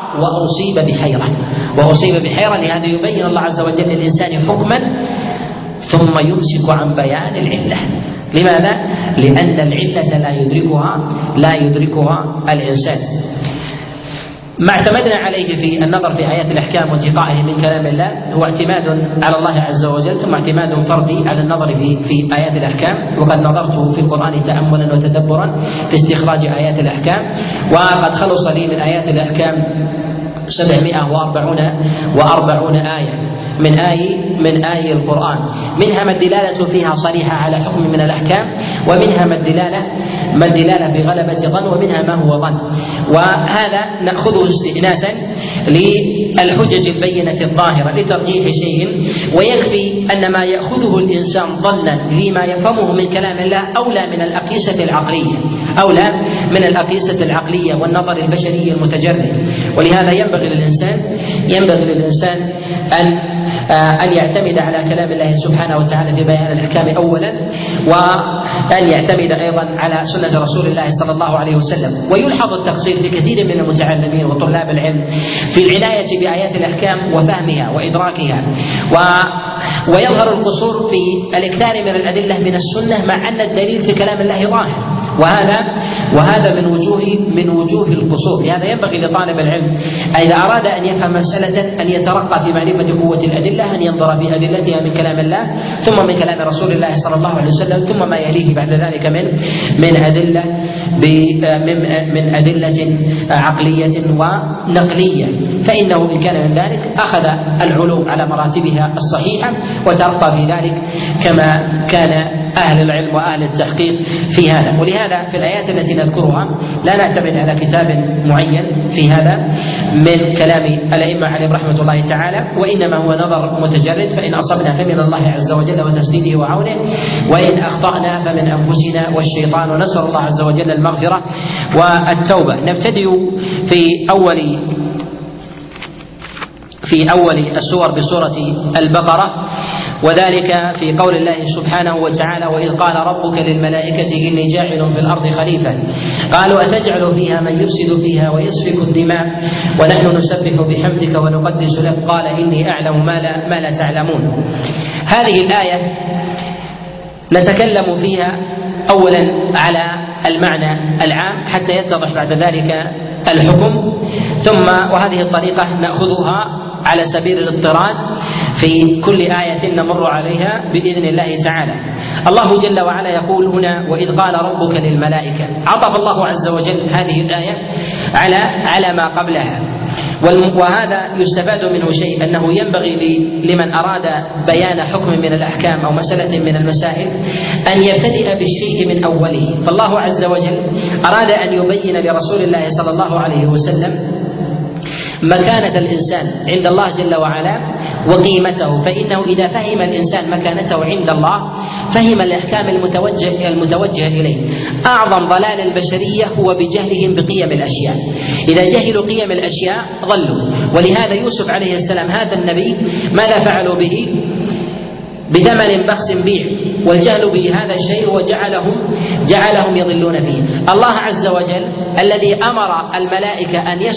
وأصيب بحيرة. لهذا يبين الله عز وجل للإنسان حكما ثم يمسك عن بيان العلة. لماذا؟ لأن العلة لا يدركها الإنسان. ما اعتمدنا عليه في النظر في آيات الأحكام وانتقائه من كلام الله هو اعتماد على الله عز وجل، ثم اعتماد فردي على النظر في آيات الأحكام. وقد نظرت في القرآن تأملا وتدبرا في استخراج آيات الأحكام، وقد خلص لي من آيات الأحكام 740 آية من آي القرآن، منها ما الدلالة فيها صريحة على حكم من الأحكام، ومنها ما الدلالة بغلبة ظن، ومنها ما هو ظن. وهذا نأخذه استئناسا للحجج البينة الظاهرة لترجيح شيء، ويكفي أن ما يأخذه الإنسان ظنا لما يفهمه من كلام الله أولى من الأقيسة العقلية والنظر البشري المتجرد. ولهذا ينبغي للإنسان أن يعتمد على كلام الله سبحانه وتعالى في بيان الأحكام أولا، وأن يعتمد أيضا على سنة رسول الله صلى الله عليه وسلم. ويلحظ التقصير في كثير من المتعلمين وطلاب العلم في العناية بآيات الأحكام وفهمها وإدراكها، ويظهر القصور في الإكثار من الأدلة من السنة مع أن الدليل في كلام الله ظاهر، وهذا من وجوه القصور. لهذا ينبغي لطالب العلم إذا أراد أن يفهم مسألة أن يترقى في معرفة قوة الأدلة، أن ينظر في أدلتها من كلام الله ثم من كلام رسول الله صلى الله عليه وسلم، ثم ما يليه بعد ذلك من أدلة عقلية ونقلية. فإنه إن كان من ذلك أخذ العلوم على مراتبها الصحيحة وترقى في ذلك كما كان أهل العلم وأهل التحقيق في هذا. ولهذا في الآيات التي نذكرها لا نعتمد على كتاب معين في هذا من كلام الأئمة عليهم رحمة الله تعالى، وإنما هو نظر متجرد، فإن أصبنا فمن الله عز وجل وتسديده وعونه، وإن أخطأنا فمن أنفسنا والشيطان، ونسأل الله عز وجل المغفرة والتوبة. نبتدئ في أول السور بسورة البقرة، وذلك في قول الله سبحانه وتعالى: وإذ قال ربك للملائكة إني جاعل في الأرض خليفة قالوا أتجعل فيها من يفسد فيها ويسفك الدماء ونحن نسبح بحمدك ونقدس لك قال إني أعلم ما لا تعلمون. هذه الآية نتكلم فيها أولا على المعنى العام حتى يتضح بعد ذلك الحكم، ثم وهذه الطريقة نأخذها على سبيل الاضطراد في كل آية نمر عليها بإذن الله تعالى. الله جل وعلا يقول هنا: وإذ قال ربك للملائكة. عطف الله عز وجل هذه الآية على ما قبلها، وهذا يستفاد منه شيء، أنه ينبغي لمن أراد بيان حكم من الأحكام أو مسألة من المسائل أن يبتدئ بالشيء من أوله. فالله عز وجل أراد أن يبين لرسول الله صلى الله عليه وسلم مكانة الإنسان عند الله جل وعلا وقيمته، فإنه إذا فهم الإنسان مكانته عند الله فهم الأحكام المتوجهة إليه. أعظم ضلال البشرية هو بجهلهم بقيم الأشياء، إذا جهلوا قيم الأشياء ضلوا. ولهذا يوسف عليه السلام هذا النبي ماذا فعلوا به؟ بثمن بخس بيع، والجهل بهذا الشيء وجعلهم يضلون فيه. الله عز وجل الذي أمر الملائكة أن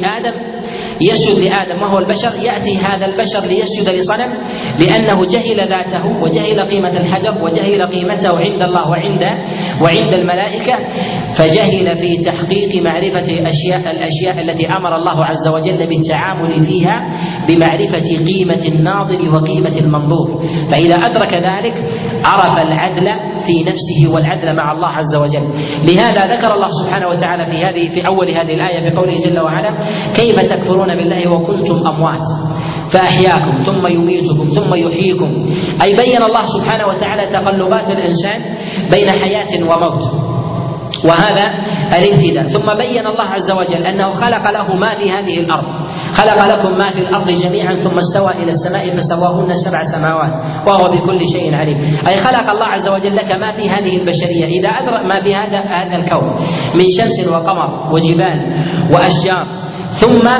يسجد لآدم وهو البشر، يأتي هذا البشر ليسجد لصنم لأنه جهل ذاته وجهل قيمة الحجر وجهل قيمته عند الله وعند الملائكة، فجهل في تحقيق معرفة الأشياء التي أمر الله عز وجل بالتعامل فيها بمعرفة قيمة الناظر وقيمة المنظور. فإذا أدرك ذلك عرف العدل في نفسه والعدل مع الله عز وجل. لهذا ذكر الله سبحانه وتعالى في أول هذه الآية في قوله جل وعلا: كيف تكفرون بالله وكنتم أموات فأحياكم ثم يميتكم ثم يحييكم. أي بين الله سبحانه وتعالى تقلبات الإنسان بين حياة وموت، وهذا الابتداء. ثم بين الله عز وجل أنه خلق له ما في هذه الأرض، خلق لكم ما في الأرض جميعا ثم استوى إلى السماء فسواهن 7 سماوات وهو بكل شيء عليم. أي خلق الله عز وجل لك ما في هذه البشرية، إذا أدرك ما في هذا الكون من شمس وقمر وجبال وأشجار، ثم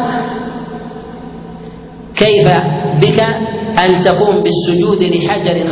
كيف بك أن تقوم بالسجود لحجر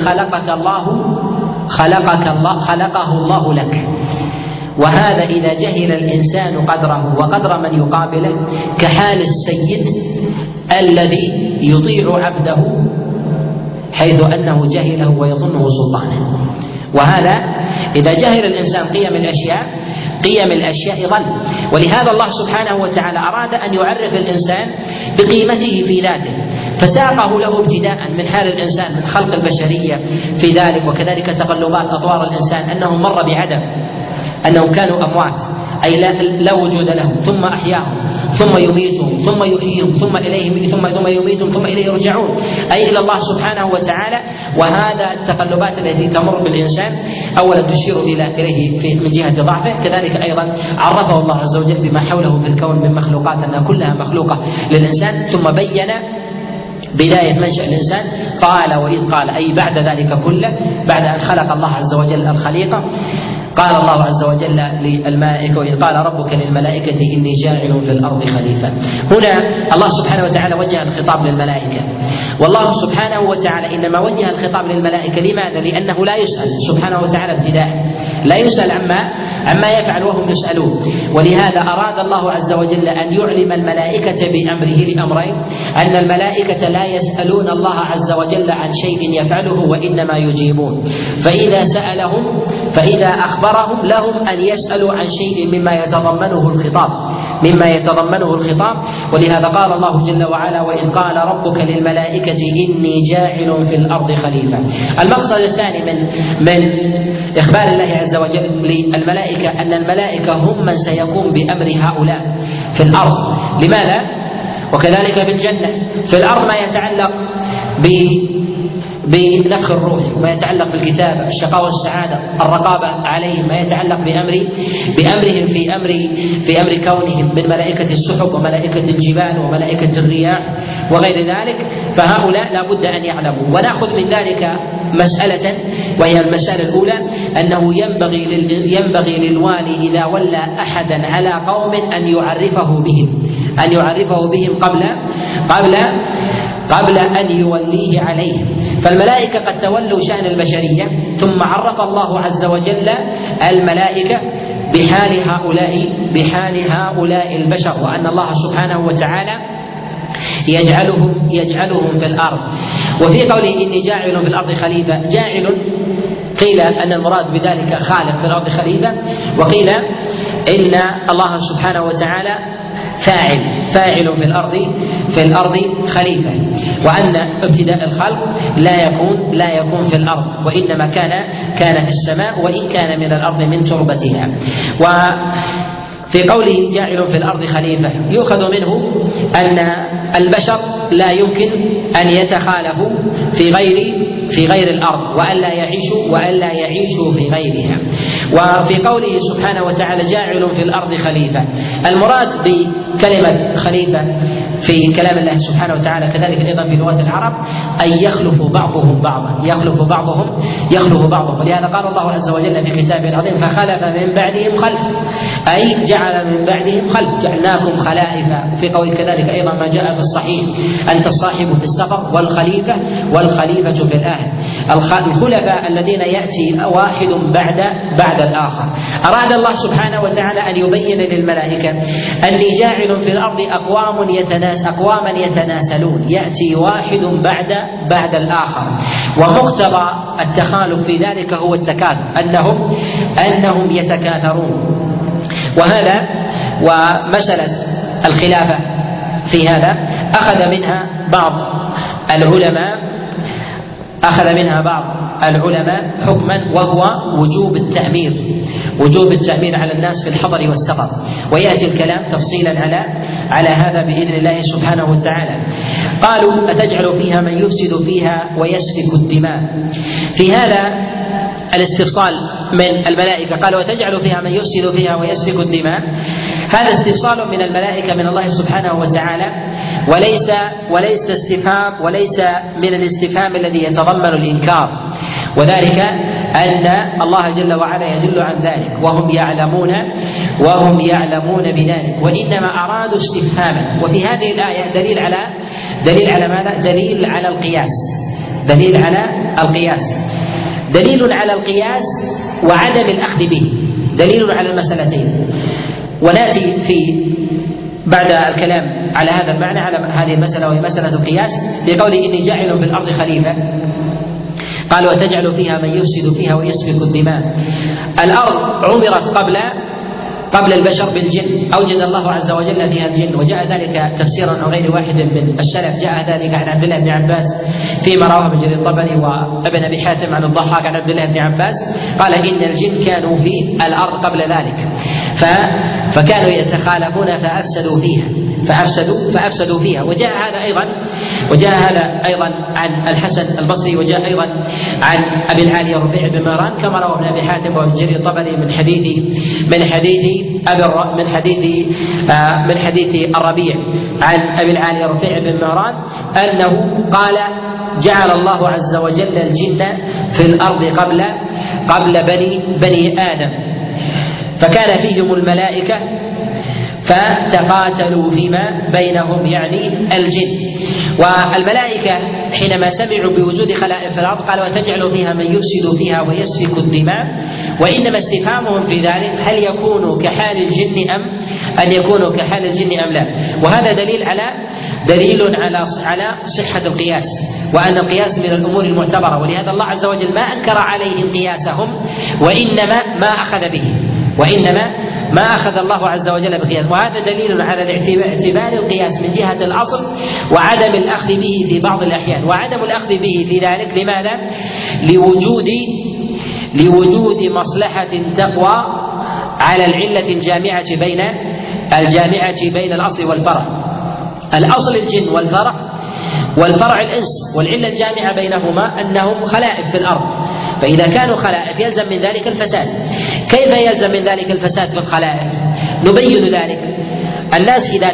خلقه الله لك. وهذا إذا جهل الإنسان قدره وقدر من يقابله كحال السيد الذي يطيع عبده حيث أنه جهله ويظنه سلطانه. وهذا إذا جهل الإنسان قيم الأشياء ضل. ولهذا الله سبحانه وتعالى أراد أن يعرف الإنسان بقيمته في ذاته، فساقه له ابتداء من حال الإنسان من خلق البشرية في ذلك، وكذلك تقلبات أطوار الإنسان، أنه مر بعدم، أنهم كانوا أموات أي لا وجود لهم، ثم أحياهم ثم يميتهم ثم يحييهم ثم يميتهم ثم إليه يرجعون، أي إلى الله سبحانه وتعالى. وهذا التقلبات التي تمر بالإنسان أولا تشير إليه من جهة ضعفه، كذلك أيضا عرفه الله عز وجل بما حوله في الكون من مخلوقات أنها كلها مخلوقة للإنسان، ثم بين بداية منشأ الإنسان قال وإذ قال، أي بعد ذلك كله، بعد أن خلق الله عز وجل الخليقة، قال الله عز وجل للملائكة وإذ قال ربك للملائكة إني جاعل في الأرض خليفة. هنا الله سبحانه وتعالى وجه الخطاب للملائكة، والله سبحانه وتعالى إنما وجه الخطاب للملائكة لماذا؟ لأنه لا يسأل سبحانه وتعالى ابتداء، لا يسأل عما يفعل وهم يسألون. ولهذا أراد الله عز وجل أن يعلم الملائكة بأمره لأمرين: أن الملائكة لا يسألون الله عز وجل عن شيء يفعله وإنما يجيبون، فإذا أخبرهم لهم أن يسألوا عن شيء مما يتضمنه الخطاب. ولهذا قال الله جل وعلا وإذ قال ربك للملائكة إني جاعل في الأرض خليفة. المقصد الثاني من إخبار الله عز وجل للملائكة أن الملائكة هم من سيقوم بأمر هؤلاء في الأرض. لماذا؟ وكذلك في الجنة. في الأرض ما يتعلق بنفخ الروح، ما يتعلق بالكتاب، الشقاء والسعادة، الرقابة عليهم، ما يتعلق بأمرهم في أمر كونهم من ملائكة السحب وملائكة الجبال وملائكة الرياح وغير ذلك، فهؤلاء لا بد أن يعلموا. ونأخذ من ذلك مسألة، وهي المسألة الأولى: أنه ينبغي للوالي إذا ولى أحدا على قوم أن يعرفه بهم قبل أن يوليه عليهم. فالملائكة قد تولوا شأن البشرية، ثم عرف الله عز وجل الملائكة بحال هؤلاء البشر، وأن الله سبحانه وتعالى يجعلهم في الأرض. وفي قوله إني جاعل في الأرض خليفة، جاعل قيل أن المراد بذلك خالق في الأرض خليفة، وقيل إن الله سبحانه وتعالى فاعل في الأرض خليفة، وأن ابتداء الخلق لا يكون في الأرض، وإنما كان في السماء، وإن كان من الأرض من تربتها. وفي قوله جاعل في الأرض خليفة يؤخذ منه أن البشر لا يمكن أن يتخالفوا في غير الأرض، وألا يعيشوا في غيرها. وفي قوله سبحانه وتعالى جاعل في الأرض خليفة، المراد بكلمة خليفة في كلام الله سبحانه وتعالى كذلك أيضا في لغة العرب أن يخلف بعضهم بعضا، ولهذا قال الله عز وجل في كتابه العظيم فخلف من بعدهم خلف، أي جعل من بعدهم خلف، جعلناكم خلائف. في قول كذلك أيضا ما جاء في الصحيح أنت الصاحب في السفر والخليفة في الأهل. الخلفاء الذين يأتي واحد بعد الآخر. أراد الله سبحانه وتعالى أن يبين للملائكة أني جاعل في الأرض أقواما يتناسلون، يأتي واحد بعد الآخر، ومقتضى التخالف في ذلك هو التكاثر، أنهم يتكاثرون. وهذا ومسألة الخلافة في هذا أخذ منها بعض العلماء حكما، وهو وجوب التأمير على الناس في الحضر والسفر، ويأتي الكلام تفصيلا على هذا بإذن الله سبحانه وتعالى. قالوا أتجعل فيها من يفسد فيها ويسفك الدماء. في هذا الاستفصال من الملائكة قالوا وتجعل فيها من يفسد فيها ويسفك الدماء، هذا استفصال من الملائكة من الله سبحانه وتعالى، وليس استفهام، وليس من الاستفهام الذي يتضمن الإنكار، وذلك أن الله جل وعلا يدل عن ذلك وهم يعلمون بذلك، وإنما أرادوا استفهاما. وفي هذه الآية دليل على ماذا؟ دليل على القياس وعدم الأخذ به، دليل على المسألتين. ونأتي بعد الكلام على هذا المعنى على هذه المسألة، وهي مسألة القياس، في قوله إني جاعل في الأرض خليفة. قال وتجعل فيها من يفسد فيها ويسفك الدماء. الأرض عمرت قبل البشر بالجن، أوجد الله عز وجل فيها الجن، وجاء ذلك تفسيرا عن غير واحد من السلف. جاء ذلك عن عبد الله بن عباس فيما رواه ابن جرير الطبري وابن أبي حاتم عن الضحاك عن عبد الله بن عباس قال إن الجن كانوا في الأرض قبل ذلك فكانوا يتخالفون فأفسدوا فيها. وجاء هذا أيضا عن الحسن البصري، وجاء أيضا عن أبي العالي رفيع بن مهران كما روى ابن أبي حاتم وابن جرير الطبري من حديث الربيع عن أبي العالي رفيع بن مهران أنه قال جعل الله عز وجل الجن في الأرض قبل بني آدم، فكان فيهم الملائكة فتقاتلوا فيما بينهم، يعني الجن. والملائكة حينما سمعوا بوجود خلائق في الأرض قالوا وتجعل فيها من يفسد فيها ويسفك الدماء، وإنما استفهامهم في ذلك هل يكونوا كحال الجن أن يكونوا كحال الجن أم لا. وهذا دليل على صحة القياس، وأن القياس من الأمور المعتبرة، ولهذا الله عز وجل ما أنكر عليهم قياسهم وإنما ما أخذ الله عز وجل بقياس. وهذا دليل على اعتبار القياس من جهة الأصل وعدم الأخذ به في بعض الأحيان. وعدم الأخذ به في ذلك لماذا؟ لوجود مصلحة تقوى على العلة الجامعة بين الأصل والفرع. الأصل الجن والفرع الإنس، والعلة الجامعة بينهما أنهم خلائف في الأرض، فإذا كانوا خلائف يلزم من ذلك الفساد. كيف يلزم من ذلك الفساد في الخلائف؟ نبين ذلك. الناس إذا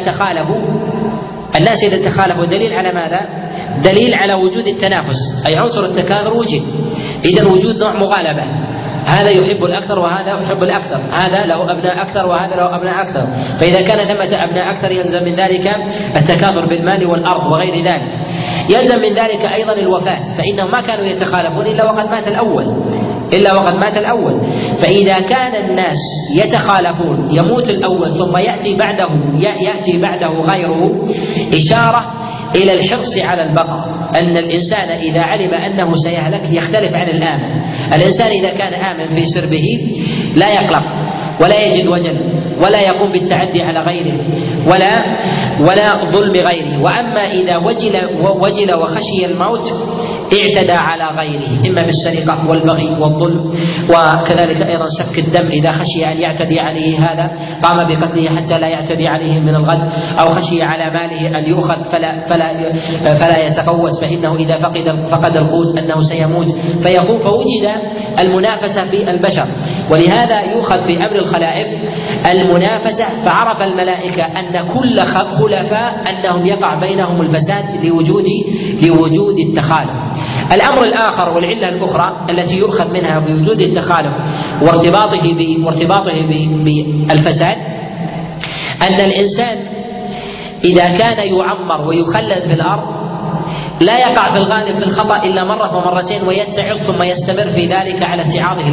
تخالفوا دليل على ماذا؟ دليل على وجود التنافس، أي عنصر التكاثر وجد، إذن وجود نوع مغالبة، هذا يحب الأكثر وهذا يحب الأكثر، هذا له أبناء أكثر وهذا له أبناء أكثر، فإذا كان ثمة أبناء أكثر يلزم من ذلك التكاثر بالمال والأرض وغير ذلك. يلزم من ذلك أيضا الوفاة، فإنهم ما كانوا يتخالفون إلا وقد مات الأول. فإذا كان الناس يتخالفون يموت الأول ثم يأتي بعده غيره، إشارة إلى الحرص على البقاء، أن الإنسان إذا علم أنه سيهلك يختلف عن الآمن. الإنسان إذا كان آمن في سربه لا يقلق ولا يجد وجل ولا يقوم بالتعدي على غيره ولا ظلم غيره. وأما إذا وجل وخشي الموت اعتدى على غيره، إما بالسرقة والبغي والظلم، وكذلك أيضا سفك الدم. إذا خشي أن يعتدي عليه هذا قام بقتله حتى لا يعتدي عليه من الغد، أو خشي على ماله أن يؤخذ فلا يتقوس، فإنه إذا فقد القوت أنه سيموت فيقوم. فوجد المنافسة في البشر، ولهذا يؤخذ في أمر الخلائف المنافسة. فعرف الملائكة أن كل خلفاء أنهم يقع بينهم الفساد لوجود التخالف. الأمر الآخر والعلة الأخرى التي يؤخذ منها بوجود التخالف وارتباطه بالفساد، أن الإنسان إذا كان يعمر ويخلد في الأرض لا يقع في الغالب في الخطأ إلا مرة ومرتين ويتعظ ثم يستمر في ذلك على اتعاظه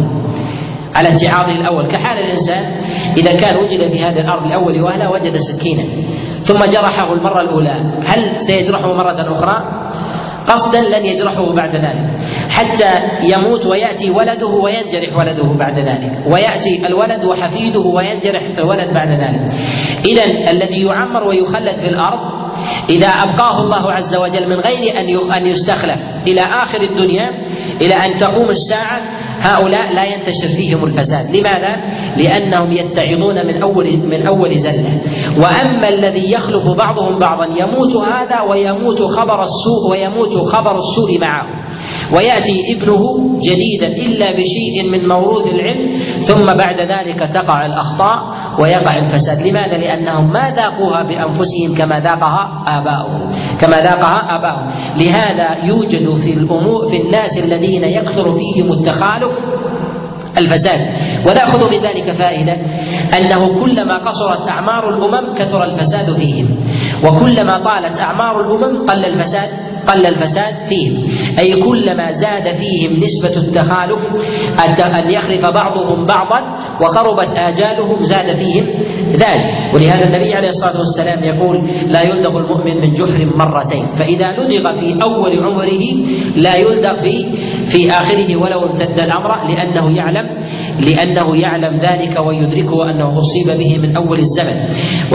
الأول، كحال الإنسان إذا كان وجد في هذه الأرض الأول وأهله وجد سكينا ثم جرحه المرة الأولى، هل سيجرحه مرة أخرى؟ قصدا لن يجرحه بعد ذلك حتى يموت ويأتي ولده وينجرح ولده بعد ذلك، ويأتي الولد وحفيده وينجرح الولد بعد ذلك. إذن الذي يعمر ويخلد في الأرض إذا أبقاه الله عز وجل من غير أن يستخلف إلى آخر الدنيا إلى أن تقوم الساعة، هؤلاء لا ينتشر فيهم الفساد. لماذا؟ لأنهم يتعظون من أول زلة. وأما الذي يخلف بعضهم بعضا يموت هذا ويموت خبر السوء معه، ويأتي ابنه جديدا إلا بشيء من موروث العلم، ثم بعد ذلك تقع الأخطاء ويقع الفساد. لماذا؟ لأنهم ما ذاقوها بأنفسهم كما ذاقها آباؤهم. لهذا يوجد في الناس الذين يكثر فيهم التخالف الفساد. ونأخذ من ذلك فائدة أنه كلما قصرت أعمار الأمم كثر الفساد فيهم، وكلما طالت أعمار الأمم قل الفساد فيهم. أي كلما زاد فيهم نسبة التخالف أن يخلف بعضهم بعضا وقربت آجالهم ذلك. ولهذا النبي عليه الصلاة والسلام يقول: لا يلدغ المؤمن من جحر مرتين، فإذا لدغ في أول عمره لا يلدغ في آخره ولو امتد الأمر، لأنه يعلم ذلك ويدركه أنه أصيب به من أول الزمن.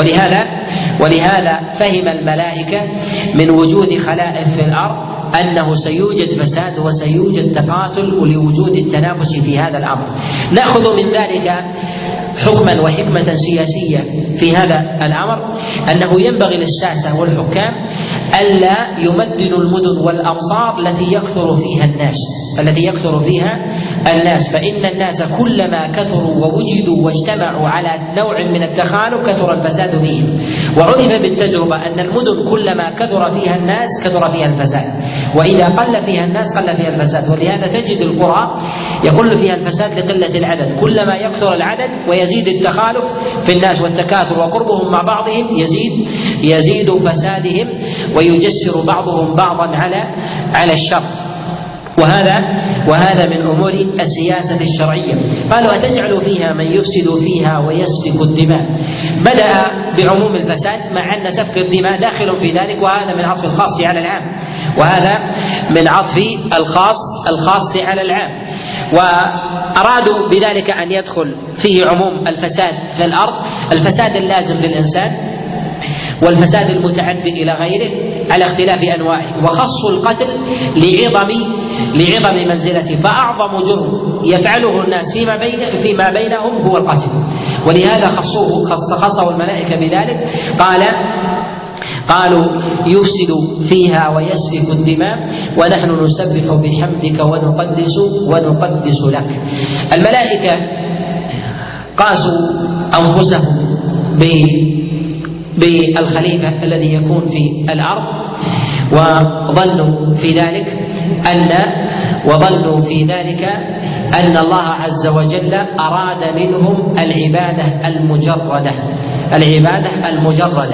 ولهذا فهم الملائكة من وجود خلائق في الأرض أنه سيوجد فساد وسيوجد تقاتل لوجود التنافس في هذا الأمر. نأخذ من ذلك حكما وحكمة سياسية في هذا الأمر، أنه ينبغي للساسة والحكام ألا يمدنوا المدن والأمصار التي يكثر فيها الناس، فإن الناس كلما كثروا ووجدوا واجتمعوا على نوع من التخالف كثر الفساد فيهم. وعرف بالتجربة أن المدن كلما كثر فيها الناس كثر فيها الفساد، وإذا قل فيها الناس قل فيها الفساد. ولهذا تجد القرى يقل فيها الفساد لقلة العدد، كلما يكثر العدد ويزيد التخالف في الناس والتكاثر وقربهم مع بعضهم يزيد فسادهم ويجسر بعضهم بعضا على الشر. وهذا من أمور السياسة الشرعية. قالوا: أتجعل فيها من يفسد فيها ويسفك الدماء. بدأ بعموم الفساد مع أن سفك الدماء داخل في ذلك، وهذا من عطف الخاص على العام، وأرادوا بذلك أن يدخل فيه عموم الفساد في الأرض، الفساد اللازم للإنسان والفساد المتعدي إلى غيره على اختلاف أنواعه، وخصوا القتل لعظم منزلته، فأعظم جرم يفعله الناس فيما بينهم هو القتل، ولهذا خصه الملائكة بذلك. قالوا: يفسد فيها ويسفك الدماء ونحن نسبح بحمدك ونقدس لك. الملائكة قاسوا أنفسهم بالخليفة الذي يكون في الأرض، وظنوا في ذلك أن الله عز وجل أراد منهم العبادة المجردة،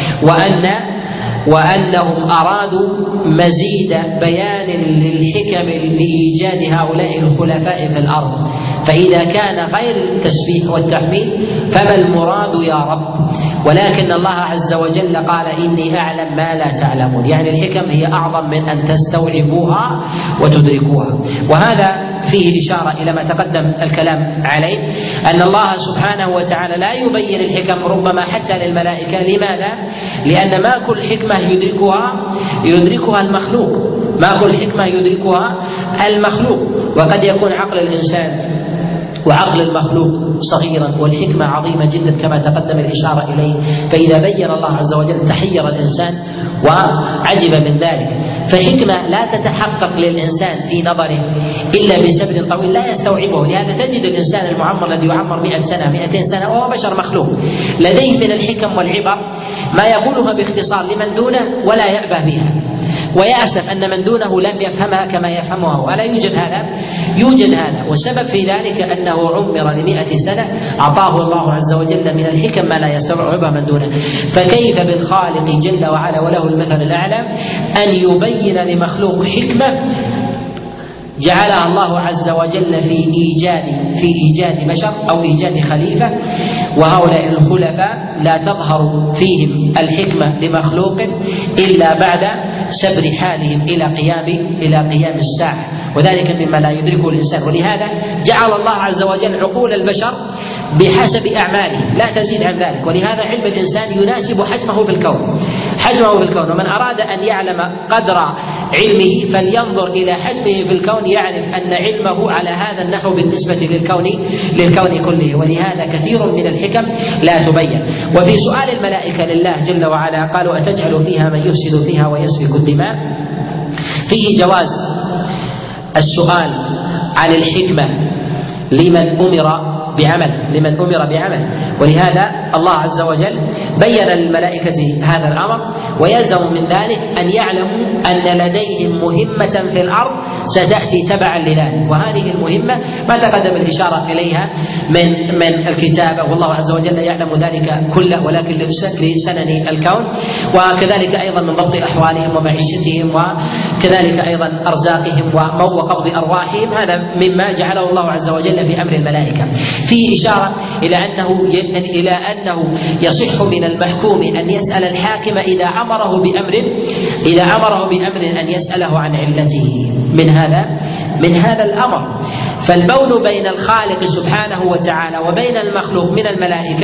وأنهم أرادوا مزيد بيان للحكم لإيجاد هؤلاء الخلفاء في الأرض. فإذا كان غير التسبيح والتحميد فما المراد يا رب؟ ولكن الله عز وجل قال: إني أعلم ما لا تعلمون، يعني الحكم هي أعظم من أن تستوعبوها وتدركوها. وهذا فيه إشارة إلى ما تقدم الكلام عليه، أن الله سبحانه وتعالى لا يبين الحكم ربما حتى للملائكة. لماذا؟ لأن ما كل حكمة يدركها المخلوق، وقد يكون عقل الإنسان وعقل المخلوق صغيرا والحكمة عظيمة جدا كما تقدم الإشارة إليه. فإذا بين الله عز وجل تحير الإنسان وعجب من ذلك. فحكمة لا تتحقق للإنسان في نظره إلا بسبب طويل لا يستوعبه. لهذا تجد الإنسان المعمر الذي يعمر 100 سنة 200 سنة وهو بشر مخلوق لديه من الحكم والعبر ما يقولها باختصار لمن دونه ولا يأبه بها، ويأسف أن من دونه لم يفهمها كما يفهمها، ولا يوجد هذا. والسبب في ذلك أنه عمر 100 سنة أعطاه الله عز وجل من الحكم ما لا يستوعبها من دونه. فكيف بالخالق جل وعلا وله المثل الأعلى أن يبين لمخلوق حكمة جعلها الله عز وجل في إيجاد بشر أو إيجاد خليفة، وهؤلاء الخلفاء لا تظهر فيهم الحكمة لمخلوق إلا بعد سبر حالهم إلى قيام الساعة، وذلك مما لا يدركه الإنسان. ولهذا جعل الله عز وجل عقول البشر بحسب أعماله لا تزيد عن ذلك. ولهذا علم الإنسان يناسب حجمه في الكون، ومن أراد أن يعلم قدر علمه فلينظر إلى حجمه في الكون يعرف أن علمه على هذا النحو بالنسبة للكون كله. ولهذا كثير من الحكم لا تبين. وفي سؤال الملائكة لله جل وعلا قالوا: أتجعل فيها من يفسد فيها ويسفك الدماء، فيه جواز السؤال عن الحكمة لمن أمر بعمل. ولهذا الله عز وجل بين للملائكة هذا الأمر، ويلزم من ذلك أن يعلموا أن لديهم مهمة في الأرض ستأتي تبعا لذلك، وهذه المهمة ما تقدم الإشارة إليها من الكتابة، والله عز وجل يعلم ذلك كله، ولكن لسنن الكون، وكذلك أيضا من ضبط أحوالهم ومعيشتهم، وكذلك أيضا أرزاقهم وقبض أرواحهم. هذا مما جعله الله عز وجل في أمر الملائكة. فيه إشارة إلى أنه يصح من المحكوم أن يسأل الحاكم إذا أمره بأمر أن يسأله عن علته من هذا الأمر. فالبون بين الخالق سبحانه وتعالى وبين المخلوق من الملائكة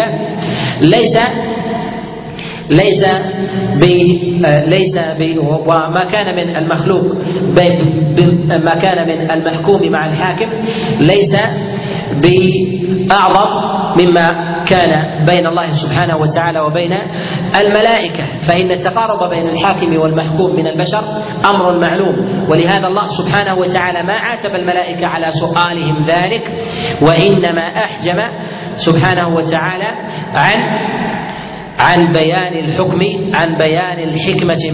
وما كان من المخلوق ما كان من المحكوم مع الحاكم ليس بأعظم مما كان بين الله سبحانه وتعالى وبين الملائكة، فإن التقارب بين الحاكم والمحكوم من البشر أمر معلوم. ولهذا الله سبحانه وتعالى ما عاتب الملائكة على سؤالهم ذلك، وإنما أحجم سبحانه وتعالى عن بيان الحكم، عن بيان الحكمة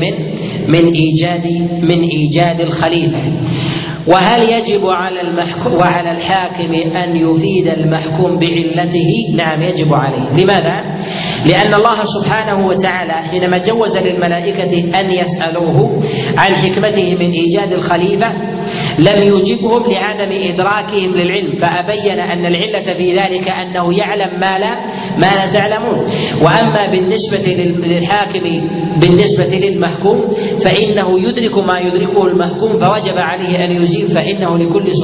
من إيجاد الخليفة. وهل يجب على الحاكم أن يفيد المحكوم بعلته؟ نعم، يجب عليه. لماذا؟ لأن الله سبحانه وتعالى حينما جوز للملائكة أن يسألوه عن حكمته من إيجاد الخليفة لم يجبهم لعدم إدراكهم للعلم، فأبين أن العلة في ذلك أنه يعلم ما لا تعلمون. وأما بالنسبة للحاكم بالنسبة للمحكوم فإنه يدرك ما يدركه المحكوم، فوجب عليه أن يجيب، فإنه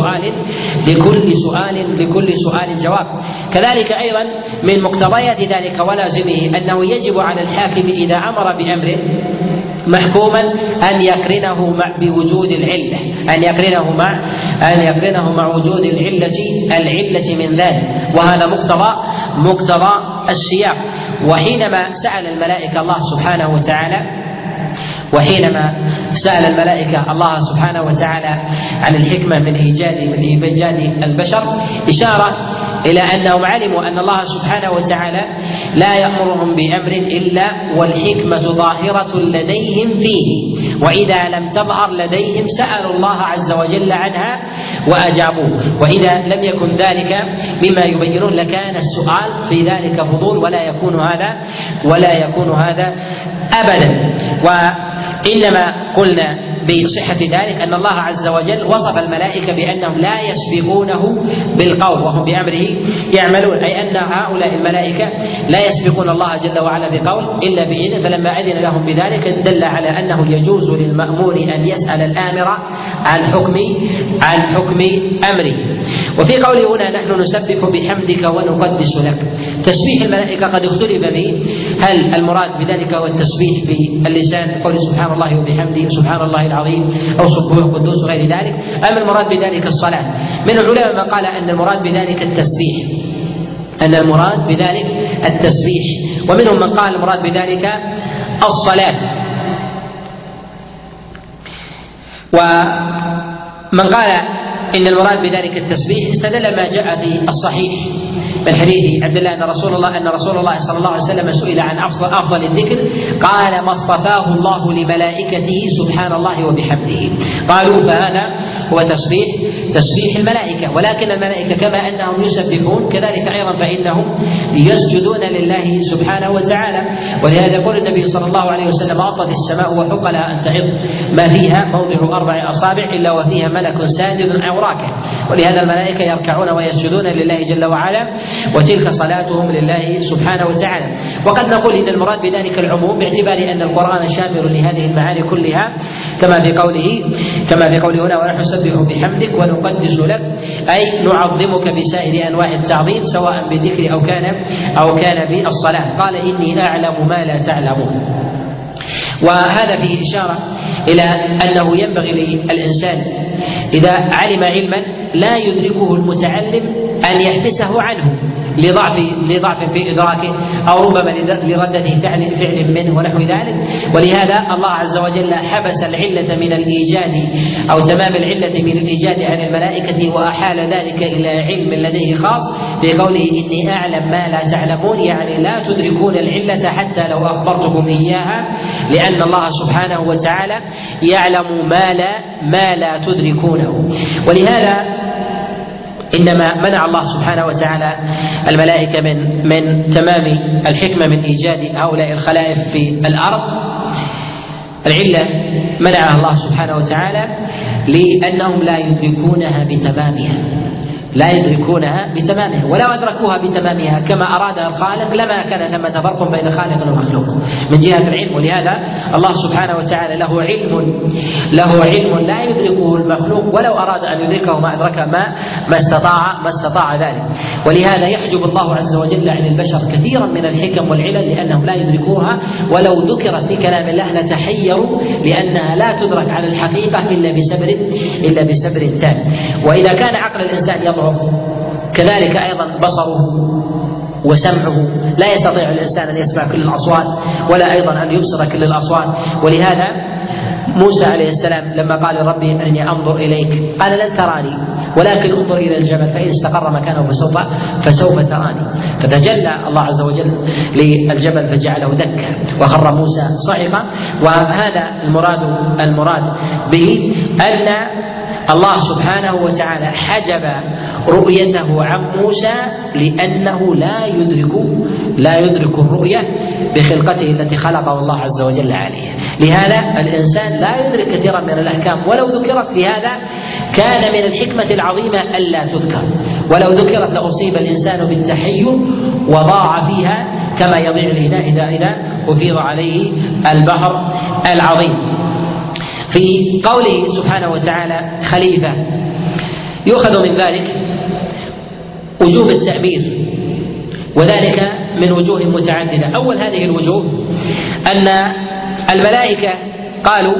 لكل سؤال جواب. كذلك أيضا من مقتضيات ذلك ولازمه أنه يجب على الحاكم إذا أمر بأمر محكوما أن يقرنه بوجود العلة، أن يقرنه مع وجود العلة من ذلك، وهذا مقتضى السياق. وحينما سأل الملائكة الله سبحانه وتعالى عن الحكمة من إيجاد البشر إشارة إلى أنهم علموا أن الله سبحانه وتعالى لا يأمرهم بأمر إلا والحكمة ظاهرة لديهم فيه، وإذا لم تظهر لديهم سألوا الله عز وجل عنها وأجابوه. وإذا لم يكن ذلك مما يبينون لكان السؤال في ذلك فضول، ولا يكون هذا أبدا. وإنما قلنا بصحة ذلك أن الله عز وجل وصف الملائكة بأنهم لا يسبقونه بالقول وهم بأمره يعملون، أي أن هؤلاء الملائكة لا يسبقون الله جل وعلا بقول إلا بإذن، فلما أذن لهم بذلك دل على أنه يجوز للمأمور أن يسأل الآمر عن حكم أمره. وفي قوله هنا نحن نسبح بحمدك ونقدس لك، تسبيح الملائكة قد اختلف به، هل المراد بذلك هو التسبيح باللسان قول سبحان الله وبحمده سبحان الله العظيم أو سبوح قدوس غير ذلك، أم المراد بذلك الصلاة؟ من العلماء من قال أن المراد بذلك التسبيح، ومنهم من قال المراد بذلك الصلاة. ومن قال إن المراد بذلك التسبيح استدل ما جاء في الصحيح من حديث عبد الله أن رسول الله صلى الله عليه وسلم سئل عن أفضل الذكر قال ما اصطفاه الله لملائكته سبحان الله وبحمده. قالوا فهذا هو تسبيح الملائكة، ولكن الملائكة كما أنهم يسبحون كذلك أيضا فإنهم يسجدون لله سبحانه وتعالى. ولهذا يقول النبي صلى الله عليه وسلم أطت السماء وحق لها أن تحط ما فيها موضع 4 أصابع إلا وفيها ملك ساجد أو راكع، ولهذا الملائكة يركعون ويسجدون لله جل وعلا، وتلك صلاتهم لله سبحانه وتعالى. وقد نقول إن المراد بذلك العموم باعتبار أن القرآن شامل لهذه المعاني كلها، كما في قوله هنا ونحن نسبح بحمدك ونقدس لك، أي نعظمك بسائر أنواع التعظيم سواء بالذكر أو كان بالصلاة. قال إني أعلم ما لا تعلمون. وهذا فيه إشارة إلى أنه ينبغي للإنسان إذا علم علما لا يدركه المتعلم أن يحبسه عنه لضعف في إدراكه أو ربما لردة فعل منه ونحو ذلك. ولهذا الله عز وجل حبس العلة من الإيجاد أو تمام العلة من الإيجاد عن الملائكة وأحال ذلك إلى علم لديه خاص في قوله إني أعلم ما لا تعلمون، يعني لا تدركون العلة حتى لو أخبرتكم إياها، لأن الله سبحانه وتعالى يعلم ما لا تدركونه. ولهذا إنما منع الله سبحانه وتعالى الملائكة من تمام الحكمة من إيجاد هؤلاء الخلائف في الأرض. العلة منعها الله سبحانه وتعالى لأنهم لا يدركونها بتمامها، لا يدركونها بتمامها، ولو أدركوها بتمامها كما أرادها الخالق لما كان ثمة فرق بين خالق ومخلوق من جهة العلم. ولهذا الله سبحانه وتعالى له علم لا يدركه المخلوق، ولو أراد أن يدركه ما أدرك ما استطاع ذلك. ولهذا يحجب الله عز وجل عن البشر كثيرا من الحكم والعلل لأنهم لا يدركوها، ولو ذكرت في كلام الله لتحيروا، لأنها لا تدرك على الحقيقة إلا بسبر تام. وإذا كان عقل الإنسان يضعف كذلك أيضا بصره وسمعه، لا يستطيع الإنسان أن يسمع كل الأصوات ولا أيضا أن يبصر كل الأصوات. ولهذا موسى عليه السلام لما قال ربي أني أنظر إليك قال لن تراني ولكن انظر إلى الجبل فإن استقر مكانه فسوف تراني، فتجلى الله عز وجل للجبل فجعله دكا وخر موسى صعقا. وهذا المراد به أن الله سبحانه وتعالى حجب رؤيته عن موسى لأنه لا يدرك الرؤية بخلقته التي خلقه الله عز وجل عليها. لهذا الإنسان لا يدرك كثيرا من الأحكام، ولو ذكرت في هذا كان من الحكمة العظيمة ألا تذكر، ولو ذكرت لأصيب الإنسان بالتحير وضاع فيها كما يضيع الإناء إذا أفيض عليه البحر العظيم. في قوله سبحانه وتعالى خليفة يؤخذ من ذلك وجوب التأمير، وذلك من وجوه متعددة. أول هذه الوجوه أن الملائكة قالوا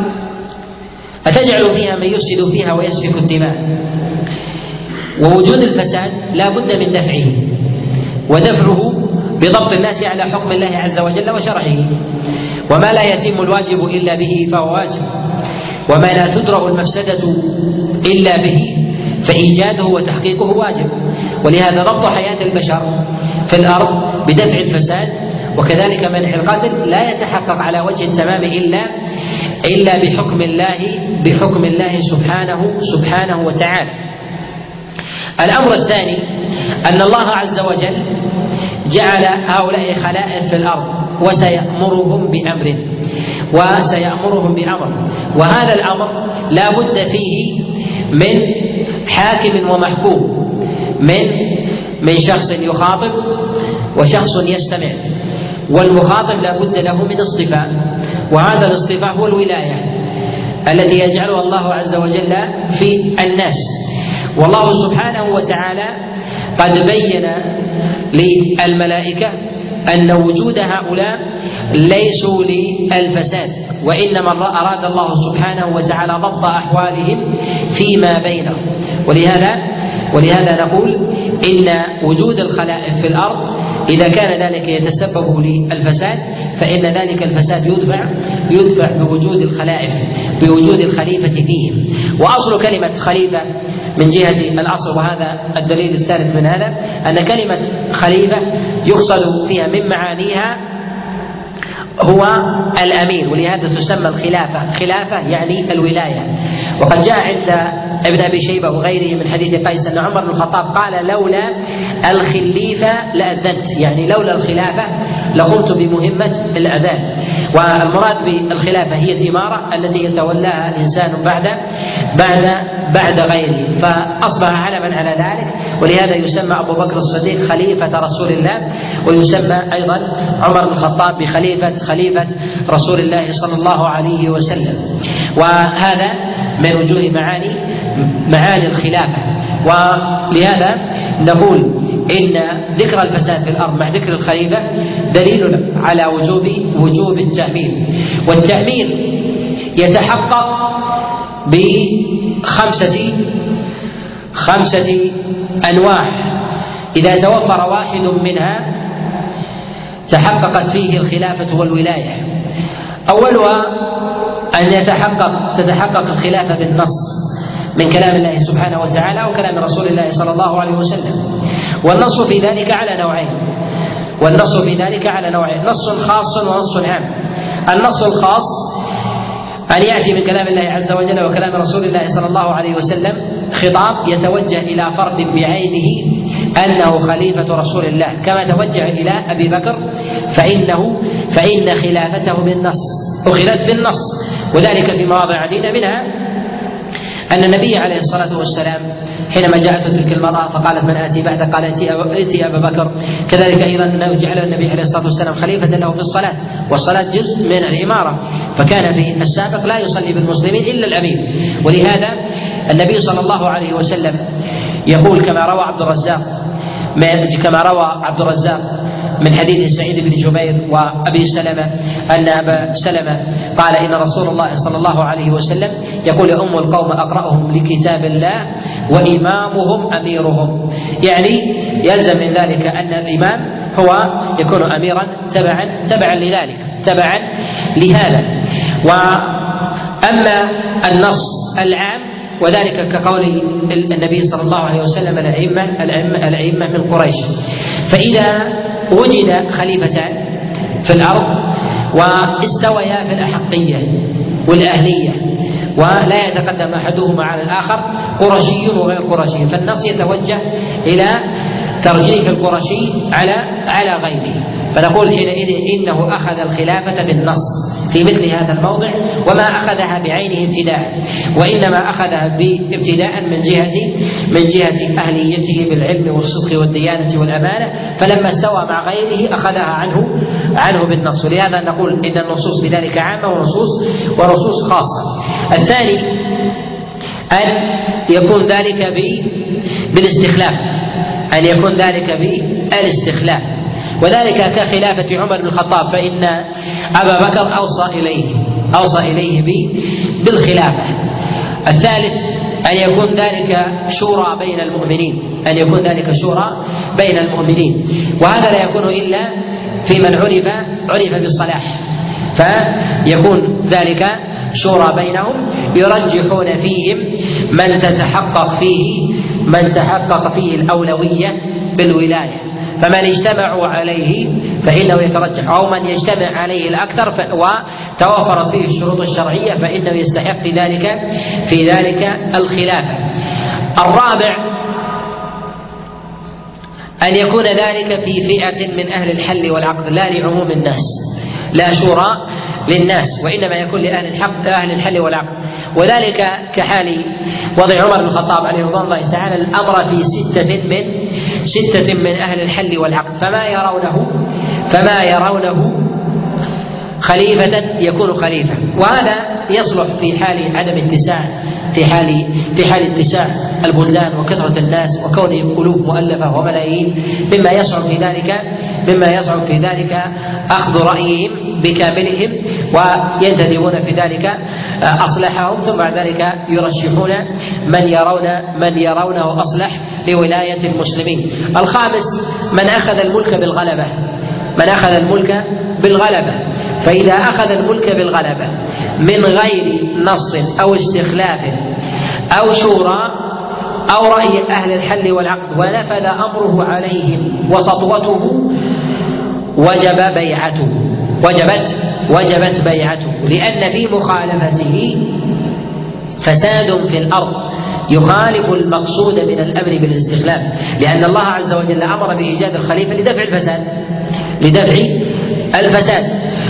أتجعل فيها من يفسد فيها ويسفك الدماء، ووجود الفساد لا بد من دفعه، ودفعه بضبط الناس على حكم الله عز وجل وشرعه، وما لا يتم الواجب إلا به فهو واجب، وما لا تدرأ المفسدة إلا به فإيجاده وتحقيقه واجب. ولهذا ضبط حياة البشر في الأرض بدفع الفساد وكذلك منع القتل لا يتحقق على وجه التمام إلا بحكم الله سبحانه وتعالى. الأمر الثاني أن الله عز وجل جعل هؤلاء خلائف في الأرض وسيأمرهم بأمر، وهذا الأمر لا بد فيه من حاكم ومحكوم، من شخص يخاطب وشخص يستمع، والمخاطب لا بد له من اصطفاء، وهذا الاصطفاء هو الولاية التي يجعلها الله عز وجل في الناس. والله سبحانه وتعالى قد بين للملائكة أن وجود هؤلاء ليسوا للفساد، وإنما أراد الله سبحانه وتعالى ضبط أحوالهم فيما بينهم. ولهذا نقول إن وجود الخلائف في الأرض إذا كان ذلك يتسبب للفساد فإن ذلك الفساد يدفع بوجود الخلائف، بوجود الخليفة فيهم. وأصل كلمة خليفة من جهة الأصل، وهذا الدليل الثالث من هذا، أن كلمة خليفة يقصد فيها من معانيها هو الأمير، ولهذا تسمى خلافة يعني الولاية. وقد جاء عند ابن أبي شيبة وغيره من حديث قيس أن عمر بن الخطاب قال لولا الخليفة لأذنت، يعني لولا الخلافة لقمت بمهمة الأذان. والمراد بالخلافة هي الإمارة التي يتولاها الإنسان بعد غيره، فأصبح علما على ذلك. ولهذا يسمى أبو بكر الصديق خليفة رسول الله، ويسمى أيضا عمر بن الخطاب خليفة رسول الله صلى الله عليه وسلم. وهذا من وجوه معاني الخلافة. ولهذا نقول إن ذكر الفساد في الأرض مع ذكر الخليفة دليل على وجوب التأمير. والتأمير يتحقق بخمسة أنواع، إذا توفر واحد منها تحققت فيه الخلافة والولاية. أولها أن تتحقق الخلافة بالنص من كلام الله سبحانه وتعالى وكلام رسول الله صلى الله عليه وسلم. والنص في ذلك على نوعين، نص خاص ونص عام. النص الخاص أن يأتي من كلام الله عز وجل وكلام رسول الله صلى الله عليه وسلم خطاب يتوجه إلى فرد بعينه أنه خليفة رسول الله، كما توجه إلى أبي بكر فإن خلافته بالنص أخذت بالنص، وذلك في مواضع عديدة، أن النبي عليه الصلاة والسلام حينما جاءته تلك المرأة فقالت من آتي بعد؟ قال ائتي أبا بكر. كذلك أيضا جعل النبي عليه الصلاة والسلام خليفة له في الصلاة، والصلاة جزء من الإمارة، فكان في السابق لا يصلي بالمسلمين إلا الأمير. ولهذا النبي صلى الله عليه وسلم يقول كما روى عبد الرزاق من حديث سعيد بن جبير وأبي سلمة أن أبا سلمة قال إن رسول الله صلى الله عليه وسلم يقول أم القوم أقرأهم لكتاب الله وإمامهم أميرهم، يعني يلزم من ذلك أن الإمام هو يكون أميرا تبعا لهذا. وأما النص العام وذلك كقول النبي صلى الله عليه وسلم الأئمة من قريش، فإذا وجد خليفتان في الأرض واستويا في الأحقية والأهلية ولا يتقدم أحدهما على الآخر قرشي وغير قرشي، فالنص يتوجه إلى ترجيح القرشي على غيره، فنقول حينئذ إنه أخذ الخلافة بالنص في مثل هذا الموضع، وما أخذها بعينه ابتداء، وإنما أخذها ابتداء من جهة أهليته بالعلم والصدق والديانة والأمانة، فلما استوى مع غيره أخذها عنه بالنص. ولهذا نقول إن النصوص بذلك عامة ونصوص خاصة. الثاني أن يكون ذلك بالاستخلاف، وذلك كخلافة عمر بن الخطاب، فإن أبا بكر أوصى إليه بالخلافة. الثالث أن يكون ذلك شورى بين المؤمنين، وهذا لا يكون إلا في من عرف بالصلاح، فيكون ذلك شورى بينهم يرجحون فيهم من تحقق فيه الأولوية بالولاية، فمن اجتمعوا عليه فإنه يترجح، أو من يجتمع عليه الأكثر وتوافرت فيه الشروط الشرعية فإنه يستحق في ذلك الخلافة. الرابع أن يكون ذلك في فئة من أهل الحل والعقد، لا لعموم الناس، لا شورى للناس، وإنما يكون أهل الحل والعقد، وذلك كحال وضع عمر بن الخطاب عليه رضوان الله تعالى الأمر في ستة من أهل الحل والعقد، فما يرونه خليفة يكون خليفة، وهذا يصلح في حال عدم اتساع في حال اتساع البلدان وكثرة الناس وكونهم ألوف مؤلفة وملايين، مما يصعب في ذلك أخذ رأيهم بكاملهم، وينتدبون في ذلك أصلحهم، ثم بعد ذلك يرشحون من يرونه أصلح لولاية المسلمين. الخامس من أخذ الملك بالغلبة، فإذا أخذ الملك بالغلبة من غير نص أو استخلاف أو شورى أو رأي أهل الحل والعقد ونفذ أمره عليهم وسطوته وجبت بيعته، لأن في مخالفته فساد في الأرض يخالف المقصود من الأمر بالاستخلاف، لأن الله عز وجل أمر بإيجاد الخليفة لدفع الفساد.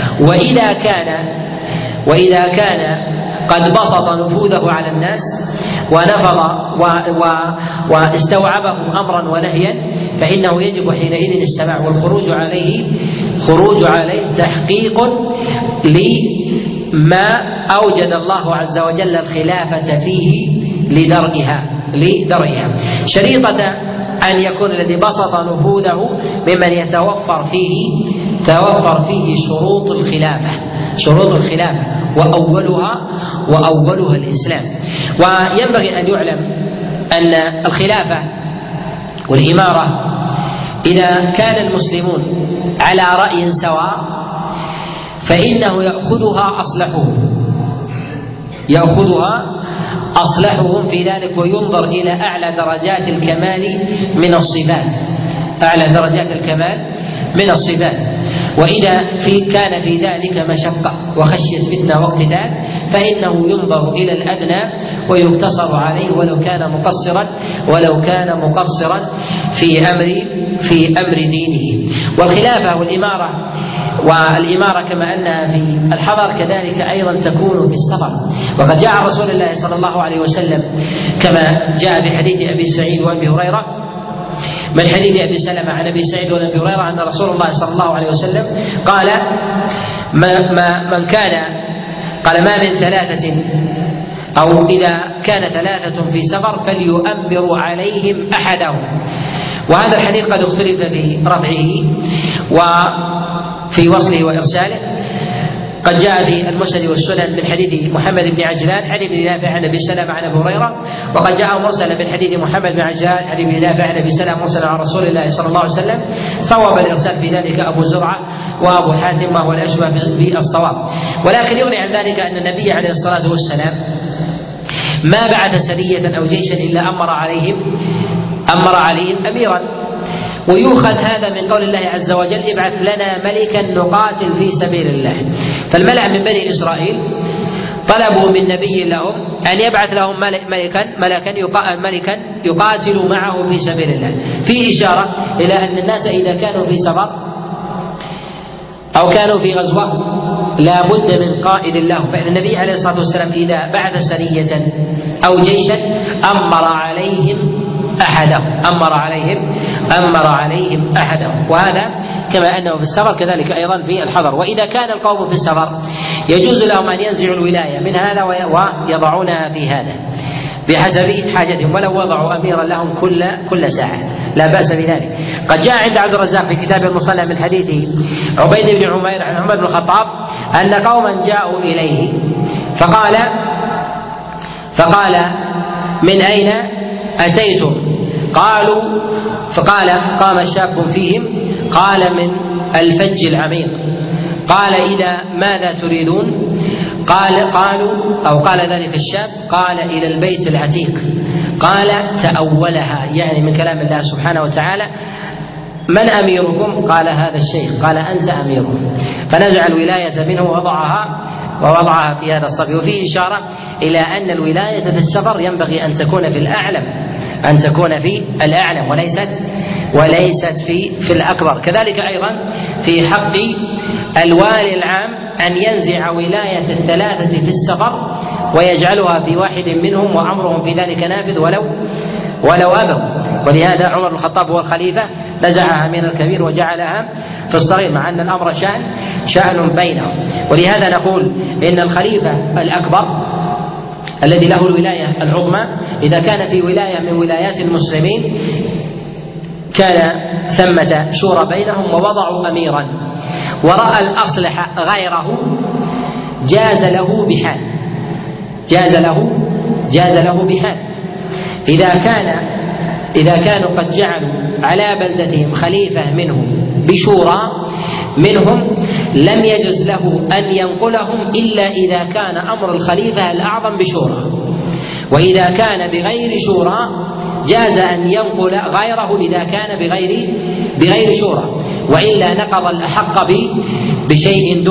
وإذا كان قد بسط نفوذه على الناس ونفض واستوعبهم أمرا ونهيا، فإنه يجب حينئذ السماع والخروج عليه تحقيق لما أوجد الله عز وجل الخلافة فيه لدرئها، شريطة أن يكون الذي بسط نفوذه ممن يتوفر فيه شروط الخلافة وأولها الإسلام. وينبغي أن يعلم أن الخلافة والإمارة إذا كان المسلمون على رأي سواء فإنه يأخذها أصلحهم في ذلك، وينظر إلى أعلى درجات الكمال من الصفات، وإذا وإذا في ذلك مشقة وخشية فتنة واقتتال فإنه ينظر إلى الأدنى ويقتصر عليه ولو كان مقصرا في أمر دينه. والخلافة والإمارة والإمارة كما أنها في الحضر كذلك أيضا تكون في السفر. وقد جاء رسول الله صلى الله عليه وسلم كما جاء في حديث أبي سعيد وأبي هريرة من حديث أبي سلمة عن أبي سعيد وأبي هريرة أن رسول الله صلى الله عليه وسلم قال ما من ثلاثة أو إذا كان ثلاثة في سفر فليؤمروا عليهم أحدهم. وهذا الحديث قد اختلف في رفعه وفي وصله وإرساله. قد جاء في المسند والسنن من حديث محمد بن عجلان عن ابن نافع عن ابي سلمة عن ابي هريره، وقد جاء مرسلا من حديث محمد بن عجلان عن ابن نافع عن ابي سلمة مرسلا عن رسول الله صلى الله عليه وسلم. صوب الارسال في ذلك ابو زرعه وابو حاتم وهو الاشبه بالصواب. ولكن يغني عن ذلك ان النبي عليه الصلاه والسلام ما بعث سريه او جيشا الا امر عليهم اميرا. ويؤخذ هذا من قول الله عز وجل ابعث لنا ملكا نقاتل في سبيل الله. فالملأ من بني إسرائيل طلبوا من نبي لهم أن يبعث لهم ملكا يقاتل معه في سبيل الله. في إشارة إلى أن الناس إذا كانوا في سفر أو كانوا في غزوة لا بد من قائد له. فإن النبي عليه الصلاة والسلام إذا بعث سرية أو جيشا أمر عليهم أحدهم. وهذا كما أنه في السفر كذلك أيضا في الحضر. وإذا كان القوم في السفر يجوز لهم أن ينزعوا الولاية من هذا ويضعونها في هذا بحسب حاجتهم، ولو وضعوا أميرا لهم كل ساعة لا بأس بذلك. قد جاء عند عبد الرزاق في كتاب المصنف من حديث عبيد بن عمير عن عمر بن الخطاب أن قوما جاءوا إليه فقال من أين أتيتم؟ قالوا فقال قام شاب فيهم قال من الفج العميق. قال إذا ماذا تريدون؟ قال ذلك الشاب قال إلى البيت العتيق. قال تأولها يعني من كلام الله سبحانه وتعالى من أميركم؟ قال هذا الشيخ. قال أنت أميرهم. فنزع الولاية منه ووضعها في هذا الصبي. وفيه إشارة إلى أن الولاية في السفر ينبغي أن تكون في الأعلم وليست في الأكبر. كذلك أيضا في حق الوالي العام أن ينزع ولاية الثلاثة في السفر ويجعلها في واحد منهم وأمرهم في ذلك نافذ ولو أبوا. ولهذا عمر بن الخطاب هو الخليفة نزعها من الكبير وجعلها في الصغير مع أن الأمر شأن بينهم. ولهذا نقول إن الخليفة الأكبر الذي له الولاية العظمى إذا كان في ولاية من ولايات المسلمين كان ثمة شورى بينهم ووضعوا أميرا ورأى الأصلح غيره جاز له بحال. إذا كانوا قد جعلوا على بلدتهم خليفة منهم بشورى منهم لم يجز له أن ينقلهم إلا إذا كان أمر الخليفة الأعظم بشورى. وإذا كان بغير شورى جاز أن ينقل غيره إذا كان بغير شورى، وإلا نقض الأحق بشيء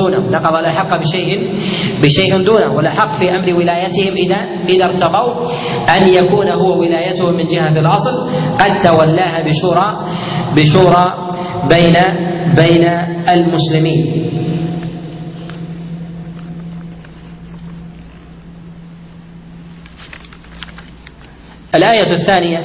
دونه. والأحق في أمر ولايتهم إذا ارتضوا أن يكون هو ولايتهم من جهة الأصل قد تولاها بشورى بين المسلمين. الآية الثانية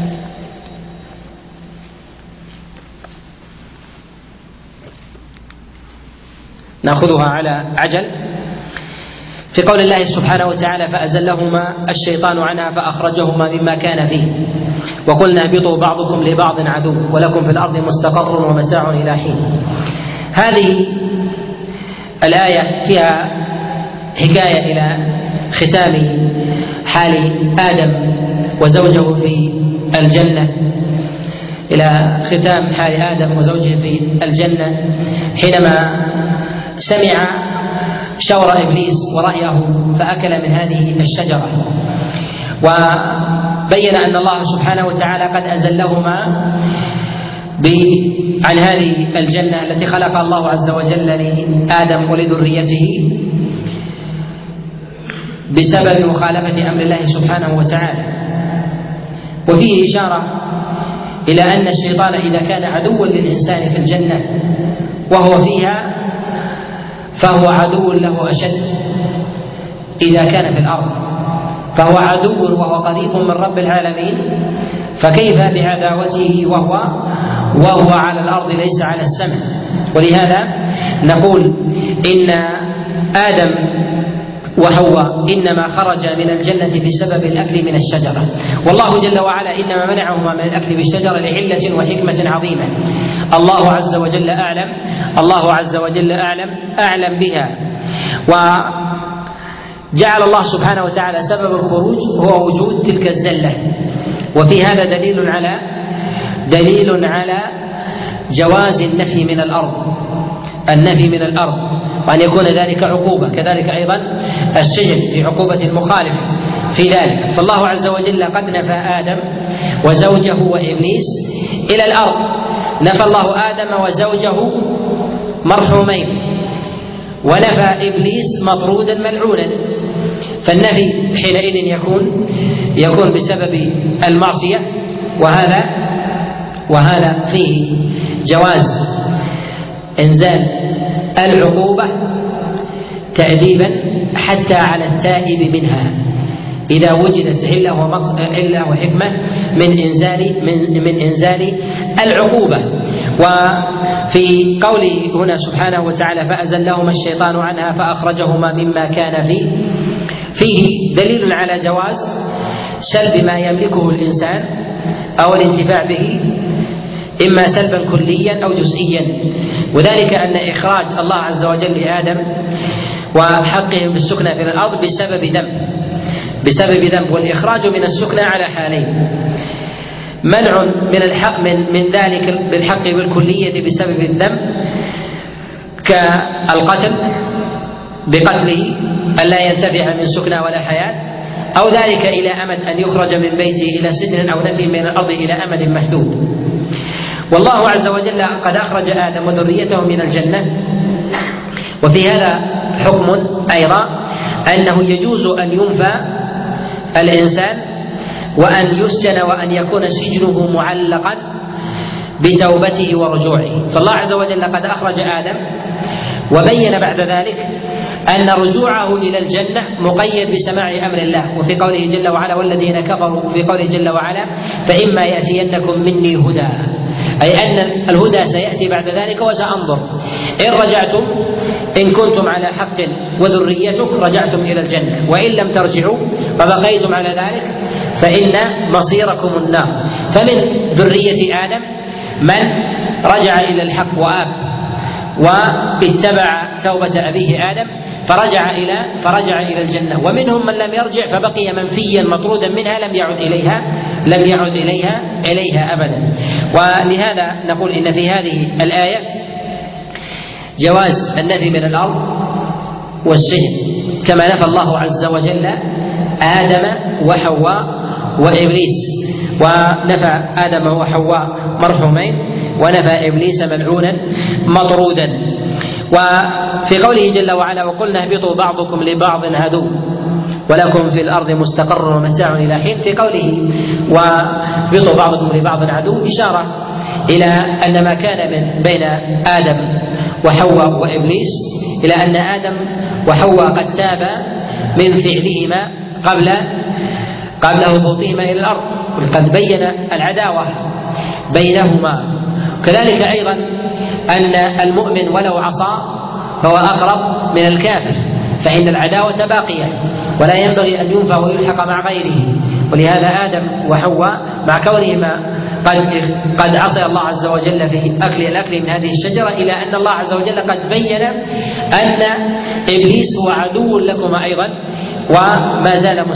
نأخذها على عجل في قول الله سبحانه وتعالى فأزلهما الشيطان عنها فأخرجهما مما كان فيه وقلنا اهبطوا بعضكم لبعض عدو ولكم في الأرض مستقر ومتاع إلى حين. هذه الآية فيها حكاية إلى ختام حال آدم وزوجه في الجنة، إلى ختام حال آدم وزوجه في الجنة حينما سمع شور إبليس ورأيه فأكل من هذه الشجرة، وبين أن الله سبحانه وتعالى قد أزلهما عن هذه الجنة التي خلق الله عز وجل لآدم ولذريته بسبب مخالفة أمر الله سبحانه وتعالى. وفيه إشارة إلى أن الشيطان إذا كان عدوا للإنسان في الجنة وهو فيها فهو عدو له أشد إذا كان في الأرض، فهو عدو وهو قريب من رب العالمين، فكيف بعداوته وهو على الأرض ليس على السماء؟ ولهذا نقول إن آدم وحواء إنما خرج من الجنة بسبب الأكل من الشجرة، والله جل وعلا إنما منعهما من الأكل بالشجرة لعلة وحكمة عظيمة الله عز وجل أعلم، الله عز وجل أعلم بها. وجعل الله سبحانه وتعالى سبب الخروج هو وجود تلك الزلة، وفي هذا دليل على جواز النفي من الأرض وأن يكون ذلك عقوبة، كذلك أيضا السجن في عقوبة المخالف في ذلك. فالله عز وجل قد نفى آدم وزوجه وإبليس إلى الأرض، نفى الله آدم وزوجه مرحومين، ونفى إبليس مطرودا ملعونا، فالنفي حينئذ يكون بسبب المعصية، وهذا فيه جواز إنزال العقوبة تأديبا حتى على التائب منها إذا وجدت علة وحكمة من إنزال العقوبة. وفي قوله هنا سبحانه وتعالى فأزلهما الشيطان عنها فأخرجهما مما كان فيه دليل على جواز سلب ما يملكه الإنسان أو الانتفاع به، إما سلبا كليا أو جزئيا، وذلك أن إخراج الله عز وجل لآدم وحقهم بالسكنى في الأرض بسبب ذنب، والإخراج من السكنى على حالين: منع من ذلك بالحق بالكلية بسبب الذنب كالقتل بقتله ألا ينتفع من سكنى ولا حياة، أو ذلك إلى أمد أن يخرج من بيته إلى سجن أو نفي من الأرض إلى أمد محدود. والله عز وجل قد أخرج آدم وذريته من الجنة، وفي هذا حكم أيضا أنه يجوز أن ينفى الإنسان وأن يسجن وأن يكون سجنه معلقا بتوبته ورجوعه. فالله عز وجل قد أخرج آدم وبين بعد ذلك أن رجوعه إلى الجنة مقيد بسماع أمر الله، وفي قوله جل وعلا والذين كفروا، في قوله جل وعلا فإما يأتينكم مني هدى، أي أن الهدى سيأتي بعد ذلك وسأنظر إن رجعتم إن كنتم على حق وذريتك رجعتم إلى الجنة، وإن لم ترجعوا وبقيتم على ذلك فإن مصيركم النار. فمن ذرية آدم من رجع إلى الحق وآب واتبع توبة أبيه آدم فرجع إلى الجنة، ومنهم من لم يرجع فبقي منفيا مطرودا منها لم يعد إليها أبدا. ولهذا نقول إن في هذه الآية جواز النفي من الأرض والسجن، كما نفى الله عز وجل آدم وحواء وإبليس، ونفى آدم وحواء مرحومين، ونفى إبليس ملعونا مطرودا. وفي قوله جل وعلا وقلنا اهبطوا بعضكم لبعض عدو ولكم في الأرض مستقر ومتاع إلى حين، في قوله واهبطوا بعضكم لبعض عدو إشارة إلى أن ما كان من بين آدم وحواء وإبليس إلى أن آدم وحواء قد تابا من فعلهما قبل هبوطهما إلى الأرض، وقد بين العداوة بينهما. كذلك أيضا أن المؤمن ولو عصى فهو أقرب من الكافر، فإن العداوة باقية ولا ينبغي أن ينفى ويلحق مع غيره. ولهذا آدم وحواء مع كونهما قد عصي الله عز وجل في الأكل من هذه الشجرة، إلى أن الله عز وجل قد بين أن إبليس هو عدو لكما أيضا، وما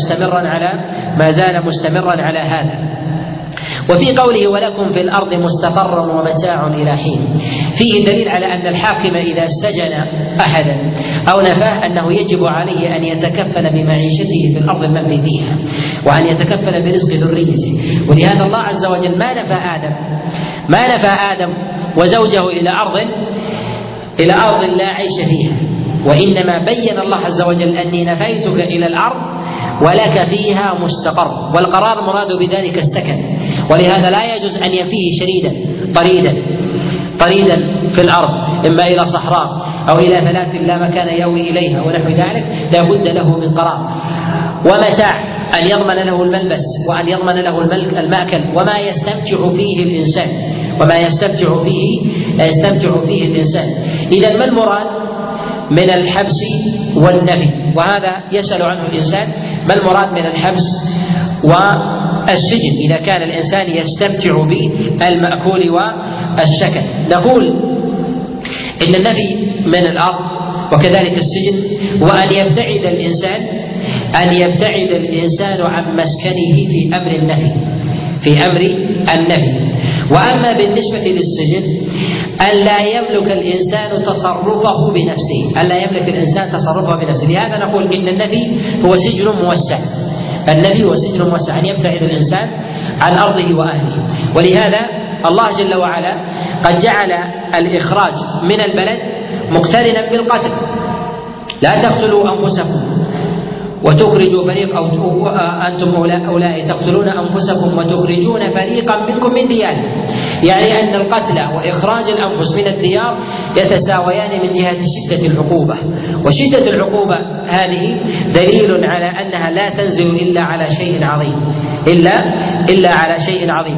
زال مستمرا على هذا. وفي قوله ولكم في الأرض مستقر ومتاع إلى حين فيه دليل على أن الحاكم إذا سجن أحدا أو نفاه أنه يجب عليه أن يتكفل بمعيشته في الأرض المنفي فيها، وأن يتكفل برزق ذريته. ولهذا الله عز وجل ما نفى آدم وزوجه إلى أرض لا عيش فيها، وإنما بين الله عز وجل أني نفيتك إلى الأرض ولك فيها مستقر، والقرار مراد بذلك السكن، ولهذا لا يجوز أن ينفيه شريدا طريدا في الأرض إما إلى صحراء أو إلى فلاة لا مكان يأوي إليها ونحو ذلك لا بد له من قرار ومتاع، أن يضمن له الملبس وأن يضمن له المأكل وما يستمتع فيه الإنسان الإنسان. إذا ما المراد من الحبس والنفي؟ وهذا يسأل عنه الإنسان، ما المراد من الحبس والسجن إذا كان الإنسان يستمتع بالمأكول والسكن؟ نقول إن النفي من الأرض وكذلك السجن، وأن يبتعد الإنسان عن مسكنه في أمر النفي. وأما بالنسبة للسجن أن لا يملك الإنسان تصرفه بنفسه، لهذا نقول إن النفي هو سجن موسع، أن يبتعد الإنسان عن أرضه وأهله. ولهذا الله جل وعلا قد جعل الإخراج من البلد مقترنا بالقتل، لا تقتلوا أنفسكم وتخرجوا فريق أو أنتم أولئك تقتلون أنفسكم وتخرجون فريقا منكم من ديارهم، يعني أن القتل وإخراج الأنفس من الديار يتساويان من جهة شدة العقوبة، وشدة العقوبة هذه دليل على أنها لا تنزل إلا على شيء عظيم.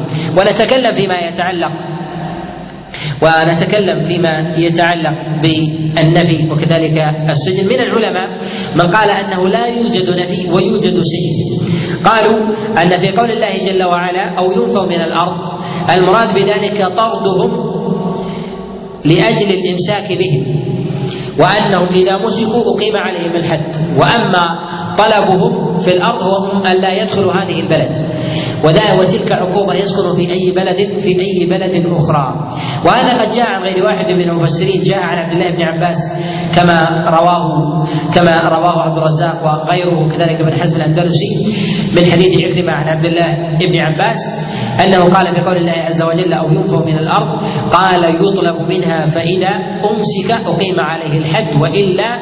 ونتكلم فيما يتعلق بالنفي وكذلك السجن. من العلماء من قال أنه لا يوجد نفي ويوجد سجن، قالوا أن في قول الله جل وعلا أو ينفوا من الأرض المراد بذلك طردهم لأجل الإمساك بهم، وأنهم إذا مسكوا أقيم عليهم الحد، وأما طلبهم في الأرض هو أن لا يدخلوا هذه البلد، وتلك عقوبة يسكن في أي بلد أخرى. وهذا قد جاء عن غير واحد من المفسرين، جاء عن عبد الله بن عباس كما رواه عبد الرزاق وغيره كذلك ابن حزم الأندلسي من حديث عكرمة عن عبد الله بن عباس أنه قال في قول الله عز وجل أو ينفوا من الأرض قال يطلب منها فإذا أمسك أقيم عليه الحد وإلا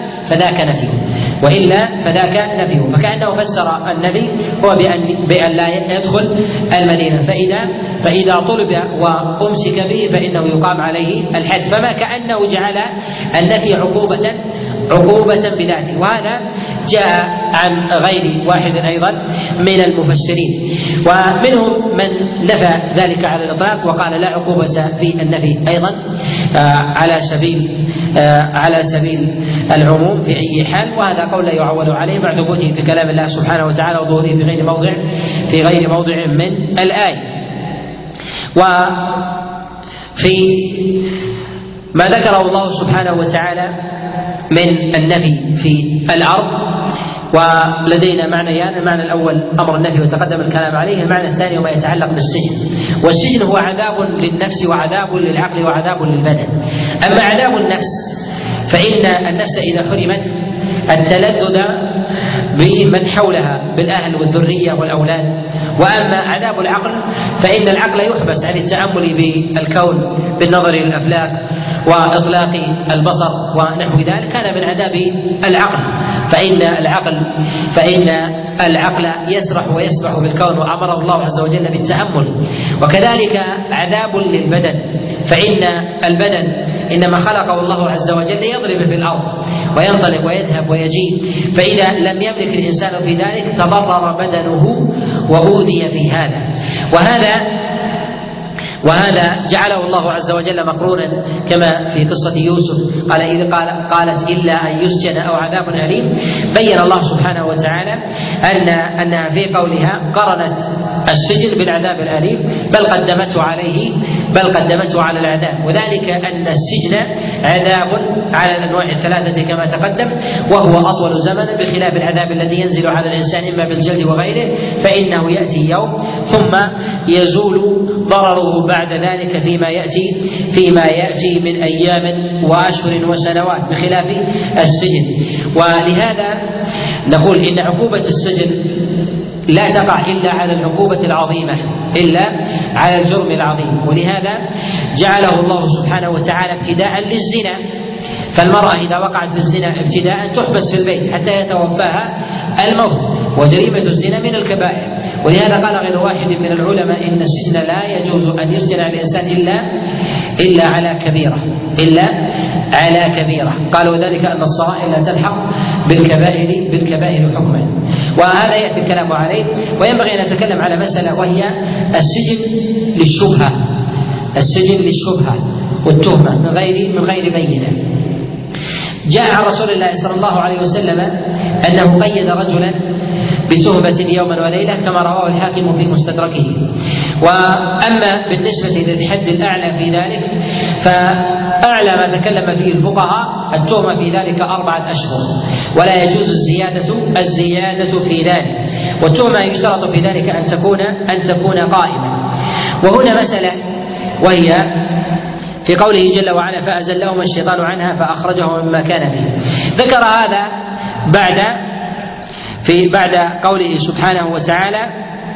فذاك نفيه. فكأنه فسر النبي هو بأن لا يدخل المدينة، فإذا طلب وأمسك به فإنه يقام عليه الحد، فما كأنه جعل النفي عقوبة بذاته. وهذا جاء عن غير واحد أيضا من المفسرين، ومنهم من نفى ذلك على الإطلاق وقال لا عقوبة في النفي أيضا على سبيل العموم في أي حال، وهذا قول لا يعول عليه مع ثبوته في كلام الله سبحانه وتعالى وظهوره في غير موضع من الآية. وفي ما ذكره الله سبحانه وتعالى من النفي في الأرض ولدينا معنيان، المعنى الأول أمر النفي وتقدم الكلام عليه، المعنى الثاني وما يتعلق بالسجن. والسجن هو عذاب للنفس وعذاب للعقل وعذاب للبدن. أما عذاب النفس فإن النفس إذا حرمت التلذذ بمن حولها بالأهل والذرية والأولاد. وأما عذاب العقل فإن العقل يحبس عن التأمل بالكون بالنظر إلى الأفلاك وإطلاق البصر ونحو ذلك، هذا من عذاب العقل. فإن العقل يسرح ويسبح بالكون وأمره الله عز وجل بالتأمل. وكذلك عذاب للبدن، فإن البدن إنما خلقه الله عز وجل يضرب في الأرض وينطلق ويذهب ويجيء، فإذا لم يملك الإنسان في ذلك تضرر بدنه وأوذي في هذا. وهذا جعله الله عز وجل مقرونا كما في قصة يوسف قال إذ قالت إلا أن يسجن أو عذاب أليم. بين الله سبحانه وتعالى أنها في قولها قرنت السجن بالعذاب الأليم بل قدمته على العذاب، وذلك أن السجن عذاب على الأنواع الثلاثة كما تقدم، وهو أطول زمنا بخلاف العذاب الذي ينزل على الإنسان إما بالجلد وغيره، فإنه يأتي يوم ثم يزول ضرره بعد ذلك فيما يأتي من أيام وأشهر وسنوات بخلاف السجن. ولهذا نقول إن عقوبة السجن لا تقع إلا على العقوبة العظيمة، إلا على الجرم العظيم. ولهذا جعله الله سبحانه وتعالى ابتداء للزنا، فالمرأة إذا وقعت في الزنا ابتداء تحبس في البيت حتى يتوفاها الموت، وجريمة الزنا من الكبائر. ولهذا قال غير واحد من العلماء إن السجن لا يجوز أن يسجن الإنسان إلا على كبيرة، على كبيرة. قالوا ذلك أن الصغائر لا تلحق بالكبائر حكما، وهذا يأتي الكلام عليه. وينبغي أن نتكلم على مسألة وهي السجن للشبهة والتهمة من غير بينة. جاء عن رسول الله صلى الله عليه وسلم أنه قيد رجلا بتهمة يوما وليلة كما رواه الحاكم في مستدركه. وأما بالنسبة للحد الأعلى في ذلك فأعلى ما تكلم فيه الفقهاء التهمة في ذلك 4 أشهر، ولا يجوز الزيادة في ذلك، والتهمة يشترط في ذلك أن تكون قائمة. وهنا مسألة وهي في قوله جل وعلا فأزلهم الشيطان عنها فأخرجهم مما كان فيه. ذكر هذا بعد قوله سبحانه وتعالى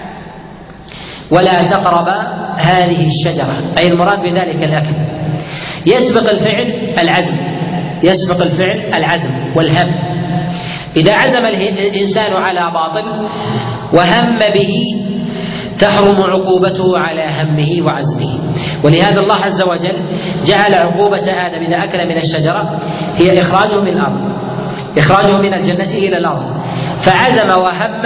ولا تقرب هذه الشجرة، أي المراد بذلك الأكل. يسبق الفعل العزم والهم. إذا عزم الإنسان على باطل وهم به تحرم عقوبته على همه وعزمه. ولهذا الله عز وجل جعل عقوبة آدم إذا أكل من الشجرة هي إخراجه من الأرض، إخراجه من الجنة إلى الأرض، فعزم وهم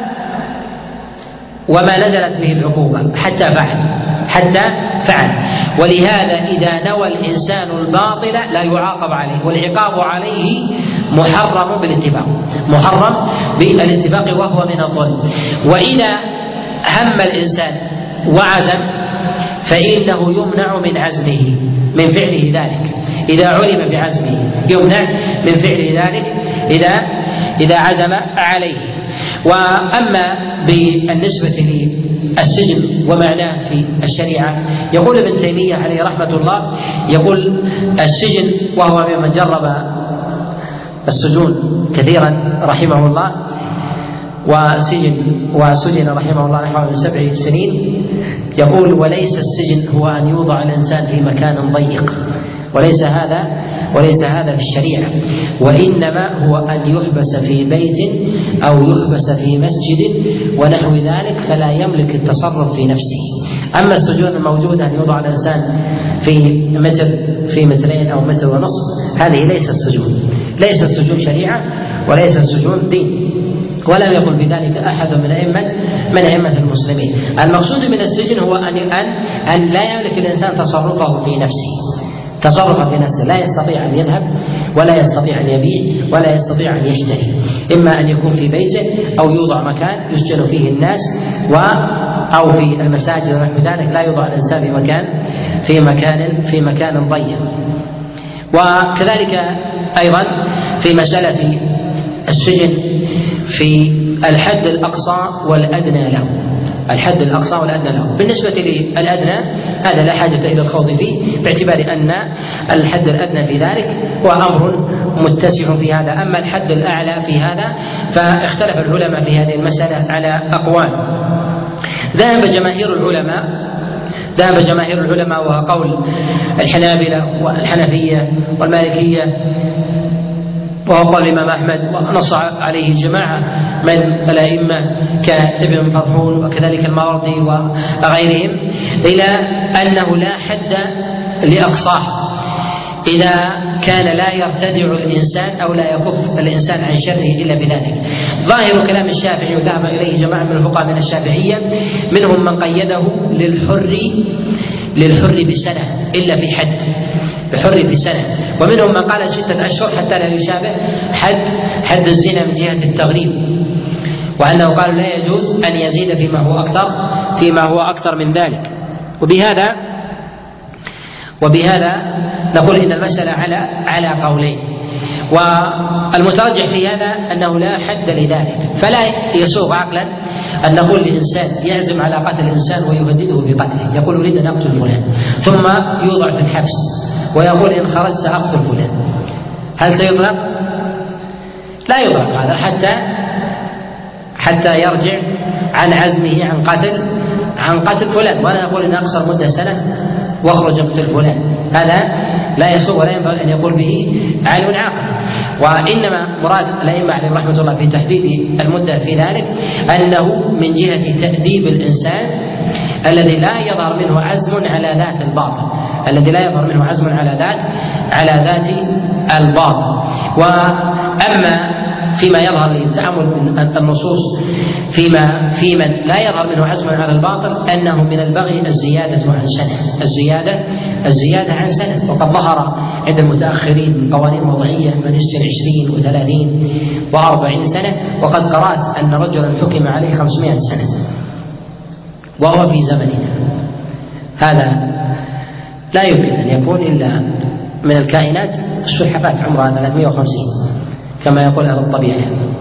وما نزلت به العقوبة حتى فعل. ولهذا إذا نوى الإنسان الباطل لا يعاقب عليه، والعقاب عليه محرم بالاتفاق وهو من الظلم. وإذا هم الإنسان وعزم فإنه يمنع من عزمه من فعله ذلك، إذا علم بعزمه يمنع من فعله ذلك إذا عزم عليه. وأما بالنسبة للسجن ومعناه في الشريعة يقول ابن تيمية عليه رحمة الله، يقول السجن وهو ممن جرب السجون كثيرا رحمه الله وسجن رحمه الله نحو 7 سنين، يقول وليس السجن هو أن يوضع الإنسان في مكان ضيق، وليس هذا في الشريعة، وإنما هو أن يحبس في بيت أو يحبس في مسجد ونحو ذلك فلا يملك التصرف في نفسه. أما السجون الموجودة أن يوضع الإنسان في متر في مترين أو متر ونصف، هذه ليست سجون شريعة وليست سجون دين، ولم يقل بذلك أحد من أئمة المسلمين. المقصود من السجن هو أن لا يملك الإنسان تصرفه في نفسه، لا يستطيع أن يذهب ولا يستطيع أن يبيع ولا يستطيع أن يشتري، إما أن يكون في بيته أو يوضع مكان يسجن فيه الناس أو في المساجد ونحو ذلك، لا يوضع الإنسان في مكان ضيق. وكذلك أيضا في مسألة السجن في الحد الأقصى والأدنى له، بالنسبة للأدنى هذا لا حاجة إلى الخوض فيه، باعتبار أن الحد الأدنى في ذلك هو أمر متسع في هذا. أما الحد الأعلى في هذا فاختلف العلماء في هذه المسألة على أقوال. ذهب جماهير العلماء وهو قول الحنابلة والحنفية والمالكية وهو قول الإمام أحمد ونص عليه جماعة من الأئمة كابن فرحون وكذلك الماوردي وغيرهم، إلى أنه لا حد لأقصاه إذا كان لا يرتدع الإنسان أو لا يكف الإنسان عن شره إلا بذلك. ظاهر كلام الشافعي وذهب إليه جماعة من الفقهاء من الشافعية منهم من قيده للحر بسنة إلا في بحر بسنة، ومنهم من قال 6 أشهر حتى لا يشابه حد الزنا من جهة التغريب، وأنه قالوا لا يجوز أن يزيد فيما هو أكثر من ذلك. وبهذا نقول إن المسألة على قولين، والمترجح في هذا أنه لا حد لذلك، فلا يسوغ عقلا أن نقول لإنسان يعزم على قتل الإنسان ويهدده بقتله، يقول أريد أن أقتل فلان ثم يوضع في الحبس ويقول إن خرجت سأقتل فلان، هل سيطلق؟ لا يطلق هذا حتى يرجع عن عزمه عن قتل فلان، وأنا أقول إن أقصر مدة سنة واخرج اقتل فلان، هذا لا يسوغ ولا ينبغي أن يقول به عالم عاقل. وإنما مراد الأئمة عليهم رحمة الله في تحديد المدة في ذلك أنه من جهة تأديب الإنسان الذي لا يظهر منه عزم على ذات الباطل، الذي لا يظهر منه عزم على ذات الباطل. وأما فيما يظهر للتأمل من النصوص في من لا يظهر منه عزم على الباطل أنه من البغي الزيادة عن سنة، وقد ظهر عند المتأخرين قوانين وضعية من يسجن 20 و30 و40 سنة، وقد قرأت أن رجلا حكم عليه 500 سنة وهو في زمننا. هذا لا يمكن أن يكون إلا من الكائنات السلحفاة عمرها 350 كما يقول أهل الطبيعة.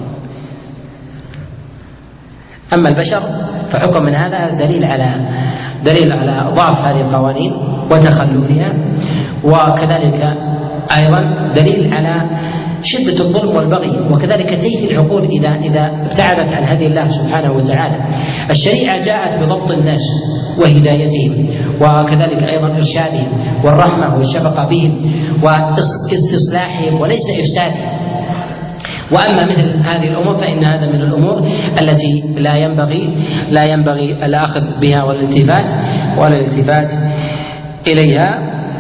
أما البشر فحكم من هذا دليل على ضعف هذه القوانين وتخلفها، وكذلك أيضا دليل على شدة الظلم والبغي، وكذلك تيه العقول إذا ابتعدت عن هدي الله سبحانه وتعالى. الشريعة جاءت بضبط الناس وهدايتهم، وكذلك أيضا إرشادهم والرحمة والشفقة بهم واستصلاحهم وليس إفسادهم. وأما مثل هذه الأمور فإن هذا من الأمور التي لا ينبغي الأخذ بها ولا الالتفات إليها.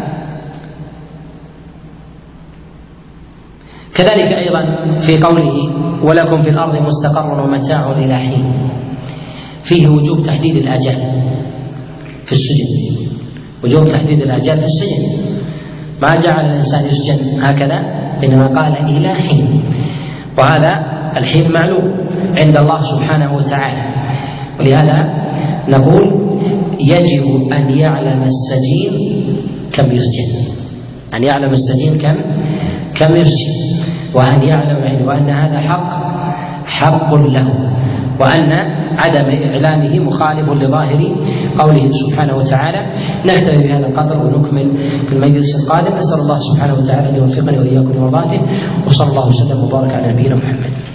كذلك أيضا في قوله ولكم في الأرض مستقر ومتاع إلى حين، فيه وجوب تحديد الآجال في السجن، وجوب تحديد الآجال في السجن. ما جعل الإنسان يسجن هكذا، إنما قال إلى حين، وهذا الحين معلوم عند الله سبحانه وتعالى. ولهذا نقول يجب أن يعلم السجين كم يسجن، أن يعلم السجين كم يسجن، وأن يعلم وأن هذا حق له، وأن عدم إعلامه مخالف لظاهر قوله سبحانه وتعالى. نكتفي بهذا القدر ونكمل في المجلس القادم. أسأل الله سبحانه وتعالى أن يوفقني وإياكم لمرضاته، وصلى الله وسلم وبارك على نبينا محمد.